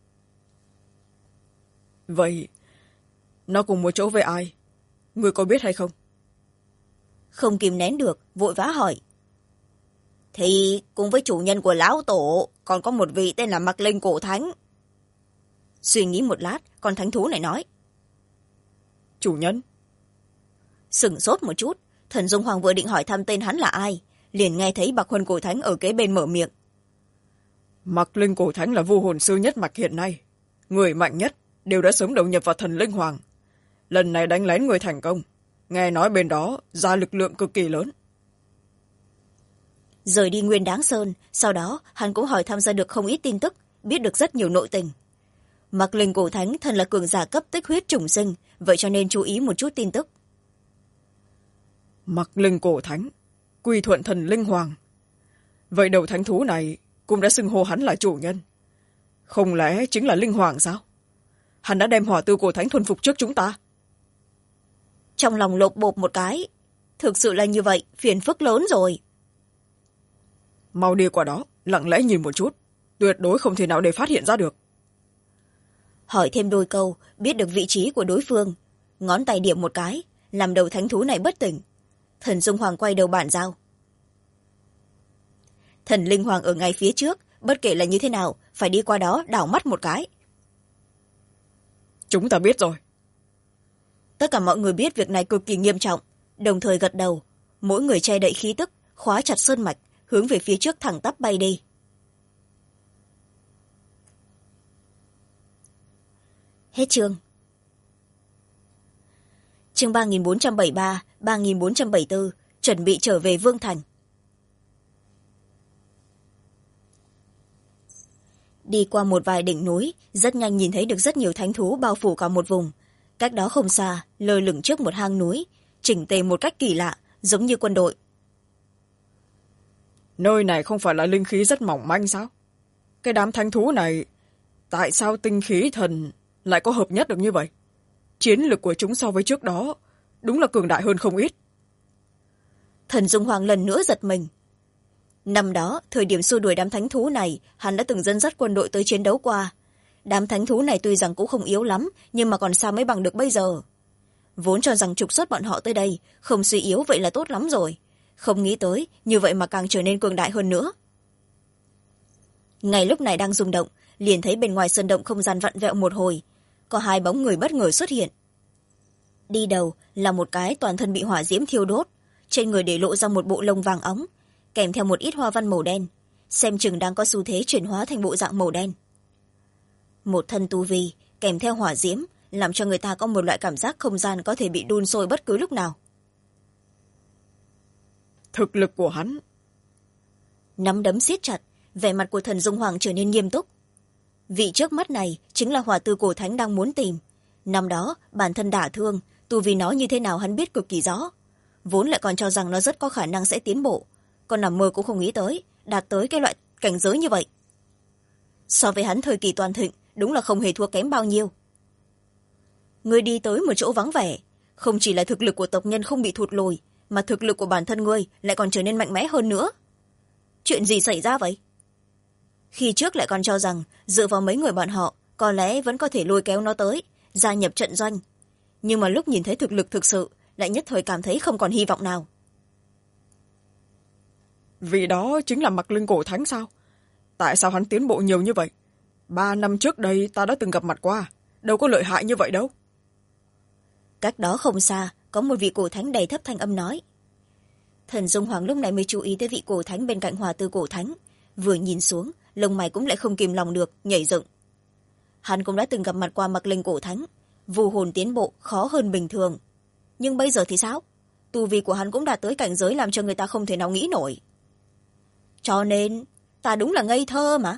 B: Vậy, nó cùng một chỗ với ai? Người có biết hay không?
A: Không kìm nén được, vội vã hỏi. Thì cùng với chủ nhân của lão tổ, còn có một vị tên là Mạc Linh Cổ Thánh. Suy nghĩ một lát, con thánh thú này nói.
B: Chủ nhân?
A: Sửng sốt một chút, Thần Dung Hoàng vừa định hỏi thăm tên hắn là ai, liền nghe thấy Bạc Huân Cổ Thánh ở kế bên mở miệng.
B: Mạc Linh Cổ Thánh là vô hồn sư nhất mạch hiện nay, người mạnh nhất, đều đã sớm đầu nhập vào Thần Linh Hoàng. Lần này đánh lén người thành công, nghe nói bên đó ra lực lượng cực kỳ lớn.
A: Rời đi Nguyên Đáng Sơn, sau đó hắn cũng hỏi thăm ra được không ít tin tức, biết được rất nhiều nội tình. Mạc Linh Cổ Thánh thân là cường giả cấp tích huyết trùng sinh, vậy cho nên chú ý một chút tin tức.
B: Mạc Linh Cổ Thánh quy thuận Thần Linh Hoàng. Vậy đầu thánh thú này cũng đã xưng hô hắn là chủ nhân. Không lẽ chính là Linh Hoàng sao? Hắn đã đem Hỏa Tư Cổ Thánh thuần phục trước chúng ta.
A: Trong lòng lộp bộp một cái. Thực sự là như vậy, phiền phức lớn rồi.
B: Mau đi qua đó, lặng lẽ nhìn một chút. Tuyệt đối không thể nào để phát hiện ra được.
A: Hỏi thêm đôi câu, biết được vị trí của đối phương. Ngón tay điểm một cái, làm đầu thánh thú này bất tỉnh. Thần Dung Hoàng quay đầu bản giao. Thần Linh Hoàng ở ngay phía trước, bất kể là như thế nào, phải đi qua đó đảo mắt một cái.
B: Chúng ta biết rồi.
A: Tất cả mọi người biết việc này cực kỳ nghiêm trọng, đồng thời gật đầu. Mỗi người che đậy khí tức, khóa chặt sơn mạch, hướng về phía trước thẳng tắp bay đi. Hết chương. Chương 3473, 3474, chuẩn bị trở về Vương Thành. Đi qua một vài đỉnh núi, rất nhanh nhìn thấy được rất nhiều thánh thú bao phủ cả một vùng. Cách đó không xa, lơ lửng trước một hang núi, chỉnh tề một cách kỳ lạ, giống như quân đội.
B: Nơi này không phải là linh khí rất mỏng manh sao? Cái đám thánh thú này tại sao tinh khí thần lại có hợp nhất được như vậy? Chiến lực của chúng so với trước đó đúng là cường đại hơn không ít.
A: Thần Dung Hoàng lần nữa giật mình. Năm đó thời điểm xua đuổi đám thánh thú này, hắn đã từng dẫn dắt quân đội tới chiến đấu qua. Đám thánh thú này tuy rằng cũng không yếu lắm, nhưng mà còn sao mới bằng được bây giờ. Vốn cho rằng trục xuất bọn họ tới đây không suy yếu vậy là tốt lắm rồi, không nghĩ tới như vậy mà càng trở nên cường đại hơn nữa. Ngay lúc này đang rung động, liền thấy bên ngoài sơn động không gian vặn vẹo một hồi, có hai bóng người bất ngờ xuất hiện. Đi đầu là một cái toàn thân bị hỏa diễm thiêu đốt, trên người để lộ ra một bộ lông vàng óng, kèm theo một ít hoa văn màu đen, xem chừng đang có xu thế chuyển hóa thành bộ dạng màu đen. Một thân tu vi kèm theo hỏa diễm làm cho người ta có một loại cảm giác không gian có thể bị đun sôi bất cứ lúc nào.
B: Thực lực của hắn.
A: Nắm đấm siết chặt, vẻ mặt của Thần Dung Hoàng trở nên nghiêm túc. Vị trước mắt này chính là hỏa tư cổ thánh đang muốn tìm. Năm đó bản thân đả thương, tu vi nó như thế nào hắn biết cực kỳ rõ, vốn lại còn cho rằng nó rất có khả năng sẽ tiến bộ, còn nằm mơ cũng không nghĩ tới đạt tới cái loại cảnh giới như vậy. So với hắn thời kỳ toàn thịnh đúng là không hề thua kém bao nhiêu. Ngươi đi tới một chỗ vắng vẻ, không chỉ là thực lực của tộc nhân không bị thụt lùi, mà thực lực của bản thân ngươi lại còn trở nên mạnh mẽ hơn nữa. Chuyện gì xảy ra vậy? Khi trước lại còn cho rằng dựa vào mấy người bọn họ có lẽ vẫn có thể lôi kéo nó tới gia nhập trận doanh, nhưng mà lúc nhìn thấy thực lực thực sự lại nhất thời cảm thấy không còn hy vọng nào.
B: Vì đó chính là Mạc Linh cổ thánh sao? Tại sao hắn tiến bộ nhiều như vậy? 3 năm trước đây ta đã từng gặp mặt qua, đâu có lợi hại như vậy đâu.
A: Cách đó không xa có một vị cổ thánh đầy thấp thanh âm nói. Thần Dung Hoàng lúc này mới chú ý tới vị cổ thánh bên cạnh Hòa Tư cổ thánh, vừa nhìn xuống lông mày cũng lại không kìm lòng được nhảy dựng. Hắn cũng đã từng gặp mặt qua Mạc Linh cổ thánh, vu hồn tiến bộ khó hơn bình thường, nhưng bây giờ thì sao? Tu vi của hắn cũng đạt tới cảnh giới làm cho người ta không thể nào nghĩ nổi. Cho nên ta đúng là ngây thơ mà.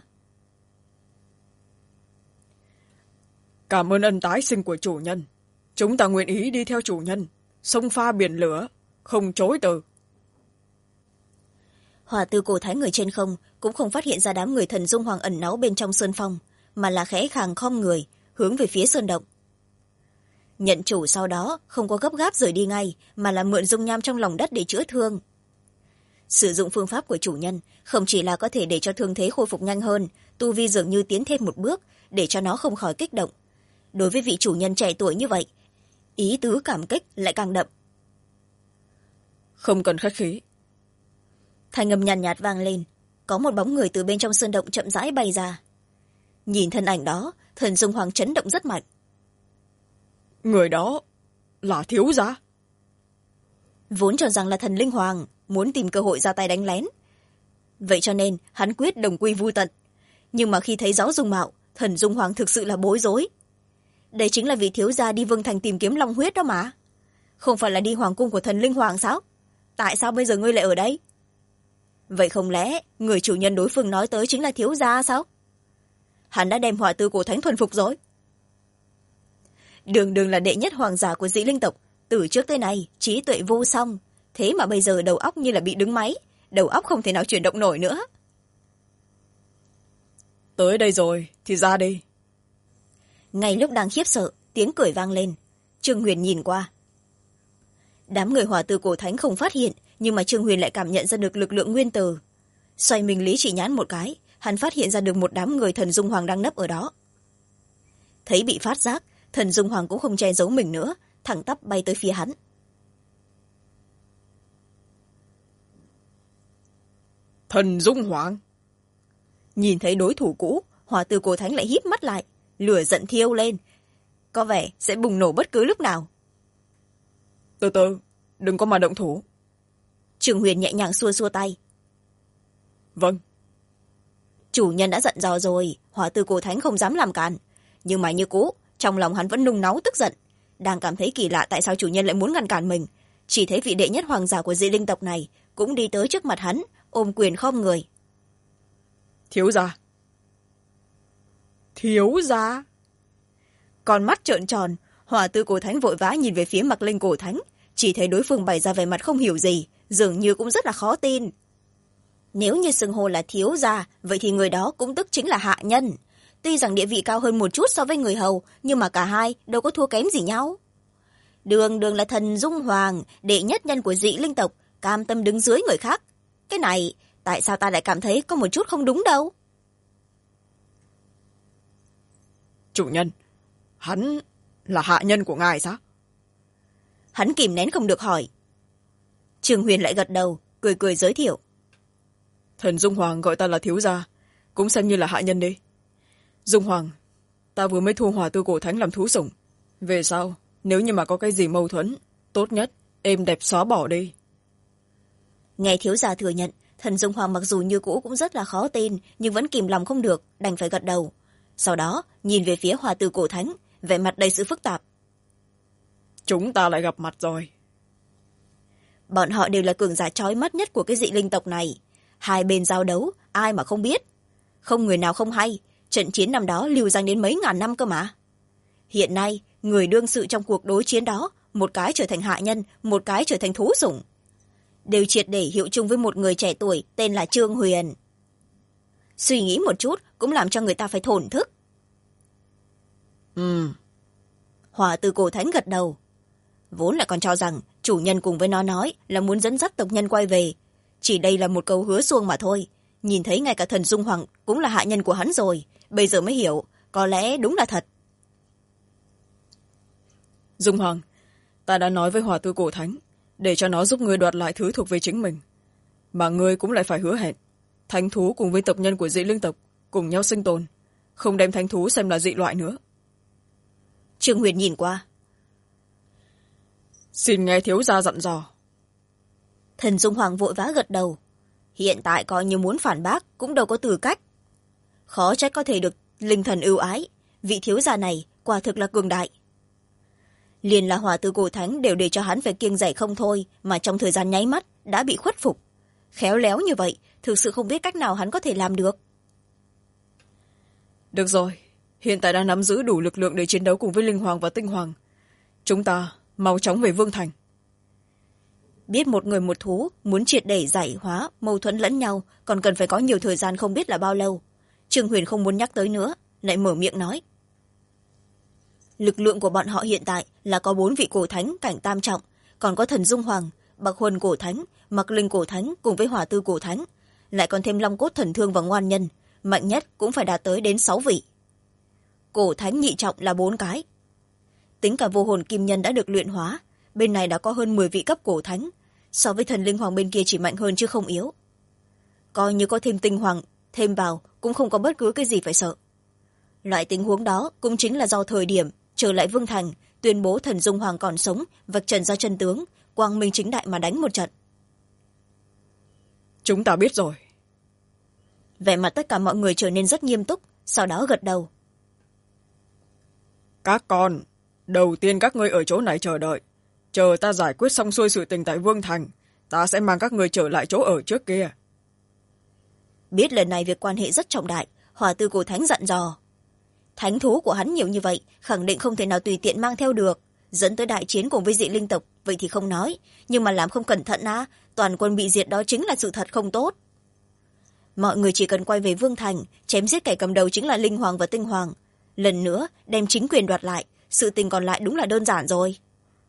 B: Cảm ơn ân tái sinh của chủ nhân, chúng ta nguyện ý đi theo chủ nhân, sông pha biển lửa, không chối từ.
A: Hòa Tư cổ thánh người trên không cũng không phát hiện ra đám người Thần Dung Hoàng ẩn náu bên trong sơn phong, mà là khẽ khàng khom người hướng về phía sơn động. Nhận chủ sau đó không có gấp gáp rời đi ngay, mà là mượn dung nham trong lòng đất để chữa thương. Sử dụng phương pháp của chủ nhân không chỉ là có thể để cho thương thế khôi phục nhanh hơn, tu vi dường như tiến thêm một bước để cho nó không khỏi kích động. Đối với vị chủ nhân trẻ tuổi như vậy, ý tứ cảm kích lại càng đậm.
B: Không cần khách khí.
A: Thanh âm nhàn nhạt vang lên, có một bóng người từ bên trong sơn động chậm rãi bay ra. Nhìn thân ảnh đó, Thần Dung Hoàng chấn động rất mạnh.
B: Người đó là thiếu gia.
A: Vốn cho rằng là Thần Linh Hoàng muốn tìm cơ hội ra tay đánh lén, vậy cho nên hắn quyết đồng quy vu tận. Nhưng mà khi thấy rõ dung mạo, Thần Dung Hoàng thực sự là bối rối. Đây chính là vị thiếu gia đi Vương Thành tìm kiếm long huyết đó mà, không phải là đi hoàng cung của Thần Linh Hoàng sao? Tại sao bây giờ ngươi lại ở đây? Vậy không lẽ người chủ nhân đối phương nói tới chính là thiếu gia sao? Hắn đã đem Hỏa Tư cổ thánh thuần phục rồi. Đường đường là đệ nhất hoàng giả của Dĩ Linh tộc, từ trước tới nay trí tuệ vô song, thế mà bây giờ đầu óc như là bị đứng máy, đầu óc không thể nào chuyển động nổi nữa.
B: Tới đây rồi thì ra đi.
A: Ngay lúc đang khiếp sợ, tiếng cười vang lên. Trương Huyền nhìn qua. Đám người Hỏa Tư cổ thánh không phát hiện, nhưng mà Trương Huyền lại cảm nhận ra được lực lượng nguyên tử. Xoay mình lý chỉ nhãn một cái, hắn phát hiện ra được một đám người Thần Dung Hoàng đang nấp ở đó. Thấy bị phát giác, Thần Dung Hoàng cũng không che giấu mình nữa, thẳng tắp bay tới phía hắn.
B: Thần Dung Hoàng.
A: Nhìn thấy đối thủ cũ, Hỏa Tư cổ thánh lại híp mắt lại, lửa giận thiêu lên, có vẻ sẽ bùng nổ bất cứ lúc nào.
B: Từ từ, đừng có mà động thủ.
A: Trương Huyền nhẹ nhàng xua xua tay.
B: Vâng.
A: Chủ nhân đã dặn dò rồi, Hỏa Tư cổ thánh không dám làm cản, nhưng mà như cũ trong lòng hắn vẫn nung náu tức giận, đang cảm thấy kỳ lạ tại sao chủ nhân lại muốn ngăn cản mình. Chỉ thấy vị đệ nhất hoàng giả của Dị Linh tộc này cũng đi tới trước mặt hắn, ôm quyền khom người.
B: Thiếu gia. Thiếu gia.
A: Con mắt trợn tròn, Hỏa Tư cổ thánh vội vã nhìn về phía Mạc Linh cổ thánh, chỉ thấy đối phương bày ra vẻ mặt không hiểu gì, dường như cũng rất là khó tin. Nếu như xưng hô là thiếu gia, vậy thì người đó cũng tức chính là hạ nhân. tuy rằng địa vị cao hơn một chút so với người hầu, nhưng mà cả hai đâu có thua kém gì nhau. Đường đường là thần Dung Hoàng, đệ nhất nhân của dị linh tộc, cam tâm đứng dưới người khác. Cái này tại sao ta lại cảm thấy có một chút không đúng đâu?
B: Chủ nhân, hắn là hạ nhân của ngài sao?
A: Hắn kìm nén không được hỏi. Trương Huyền lại gật đầu, cười cười giới thiệu.
B: Thần Dung Hoàng gọi ta là thiếu gia, cũng xem như là hạ nhân đi. Dung Hoàng, ta vừa mới thu Hỏa Tư Cổ Thánh làm thú sủng. Về sau, nếu như mà có cái gì mâu thuẫn, tốt nhất êm đẹp xóa bỏ đi.
A: Nghe thiếu gia thừa nhận, thần Dung Hoàng mặc dù như cũ cũng rất là khó tin, nhưng vẫn kìm lòng không được, đành phải gật đầu. Sau đó nhìn về phía Hỏa Tư Cổ Thánh, vẻ mặt đầy sự phức tạp.
B: Chúng ta lại gặp mặt rồi.
A: Bọn họ đều là cường giả chói mắt nhất của cái dị linh tộc này. Hai bên giao đấu, ai mà không biết. Không người nào không hay, trận chiến năm đó lưu danh đến mấy ngàn năm cơ mà. Hiện nay, người đương sự trong cuộc đối chiến đó, một cái trở thành hạ nhân, một cái trở thành thú sủng. Đều triệt để hiệu chung với một người trẻ tuổi tên là Trương Huyền. Suy nghĩ một chút cũng làm cho người ta phải thổn thức. Hỏa Tư Cổ Thánh gật đầu. Vốn lại còn cho rằng chủ nhân cùng với nó nói là muốn dẫn dắt tộc nhân quay về. Chỉ đây là một câu hứa suông mà thôi. Nhìn thấy ngay cả thần Dung Hoàng cũng là hạ nhân của hắn rồi. Bây giờ mới hiểu, có lẽ đúng là thật.
B: Dung Hoàng, ta đã nói với Hỏa Tư Cổ Thánh để cho nó giúp ngươi đoạt lại thứ thuộc về chính mình. Mà ngươi cũng lại phải hứa hẹn thánh thú cùng với tộc nhân của dị linh tộc cùng nhau sinh tồn, không đem thánh thú xem là dị loại nữa.
A: Trương Huyền nhìn qua.
B: Xin nghe thiếu gia dặn dò.
A: Thần Dung Hoàng vội vã gật đầu. Hiện tại coi như muốn phản bác cũng đâu có tư cách. Khó trách có thể được linh thần ưu ái. Vị thiếu gia này quả thực là cường đại. Liền là Hỏa Tư Cổ Thánh đều để cho hắn phải kiêng dè không thôi, mà trong thời gian nháy mắt đã bị khuất phục. Khéo léo như vậy, thực sự không biết cách nào hắn có thể làm được.
B: Được rồi, hiện tại đã nắm giữ đủ lực lượng để chiến đấu cùng với Linh Hoàng và Tinh Hoàng. Chúng ta mau chóng về Vương Thành.
A: Biết một người một thú muốn triệt để giải hóa mâu thuẫn lẫn nhau còn cần phải có nhiều thời gian không biết là bao lâu. Trương Huyền không muốn nhắc tới nữa, lại mở miệng nói. Lực lượng của bọn họ hiện tại là có 4 vị cổ thánh cảnh tam trọng, còn có thần Dung Hoàng, Bạc Huân Cổ Thánh, Mặc Linh Cổ Thánh cùng với Hỏa Tư Cổ Thánh, lại còn thêm Long Cốt Thần Thương và Ngoan Nhân, mạnh nhất cũng phải đạt tới đến 6 vị. Cổ thánh nhị trọng là 4 cái. Tính cả vô hồn kim nhân đã được luyện hóa, bên này đã có hơn 10 vị cấp cổ thánh, so với thần linh hoàng bên kia chỉ mạnh hơn chứ không yếu. Coi như có thêm tinh hoàng thêm vào cũng không có bất cứ cái gì phải sợ. Loại tình huống đó cũng chính là do thời điểm trở lại Vương Thành, tuyên bố thần Dung Hoàng còn sống, vạch trần ra chân tướng, quang minh chính đại mà đánh một trận.
B: Chúng ta biết rồi.
A: Vẻ mặt tất cả mọi người trở nên rất nghiêm túc, sau đó gật đầu.
B: Các con, đầu tiên các ngươi ở chỗ này chờ đợi. Chờ ta giải quyết xong xuôi sự tình tại Vương Thành, ta sẽ mang các ngươi trở lại chỗ ở trước kia.
A: Biết lần này việc quan hệ rất trọng đại, Hỏa Tư Cổ Thánh dặn dò. Thánh thú của hắn nhiều như vậy, khẳng định không thể nào tùy tiện mang theo được. Dẫn tới đại chiến cùng với dị linh tộc, vậy thì không nói. Nhưng mà làm không cẩn thận toàn quân bị diệt đó chính là sự thật không tốt. Mọi người chỉ cần quay về Vương Thành, chém giết kẻ cầm đầu chính là Linh Hoàng và Tinh Hoàng. Lần nữa, đem chính quyền đoạt lại, sự tình còn lại đúng là đơn giản rồi.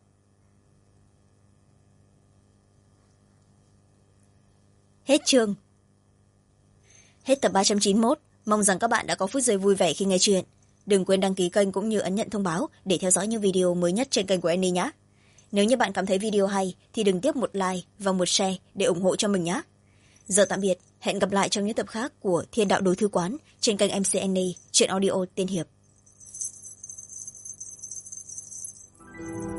A: Hết chương. Hết tập 391. Mong rằng các bạn đã có phút giây vui vẻ khi nghe chuyện. Đừng quên đăng ký kênh cũng như ấn nhận thông báo để theo dõi những video mới nhất trên kênh của Annie nhé. Nếu như bạn cảm thấy video hay thì đừng tiếc một like và một share để ủng hộ cho mình nhé. Giờ tạm biệt, hẹn gặp lại trong những tập khác của Thiên Đạo Đối Thư Quán trên kênh MC Annie, truyện audio tiên hiệp.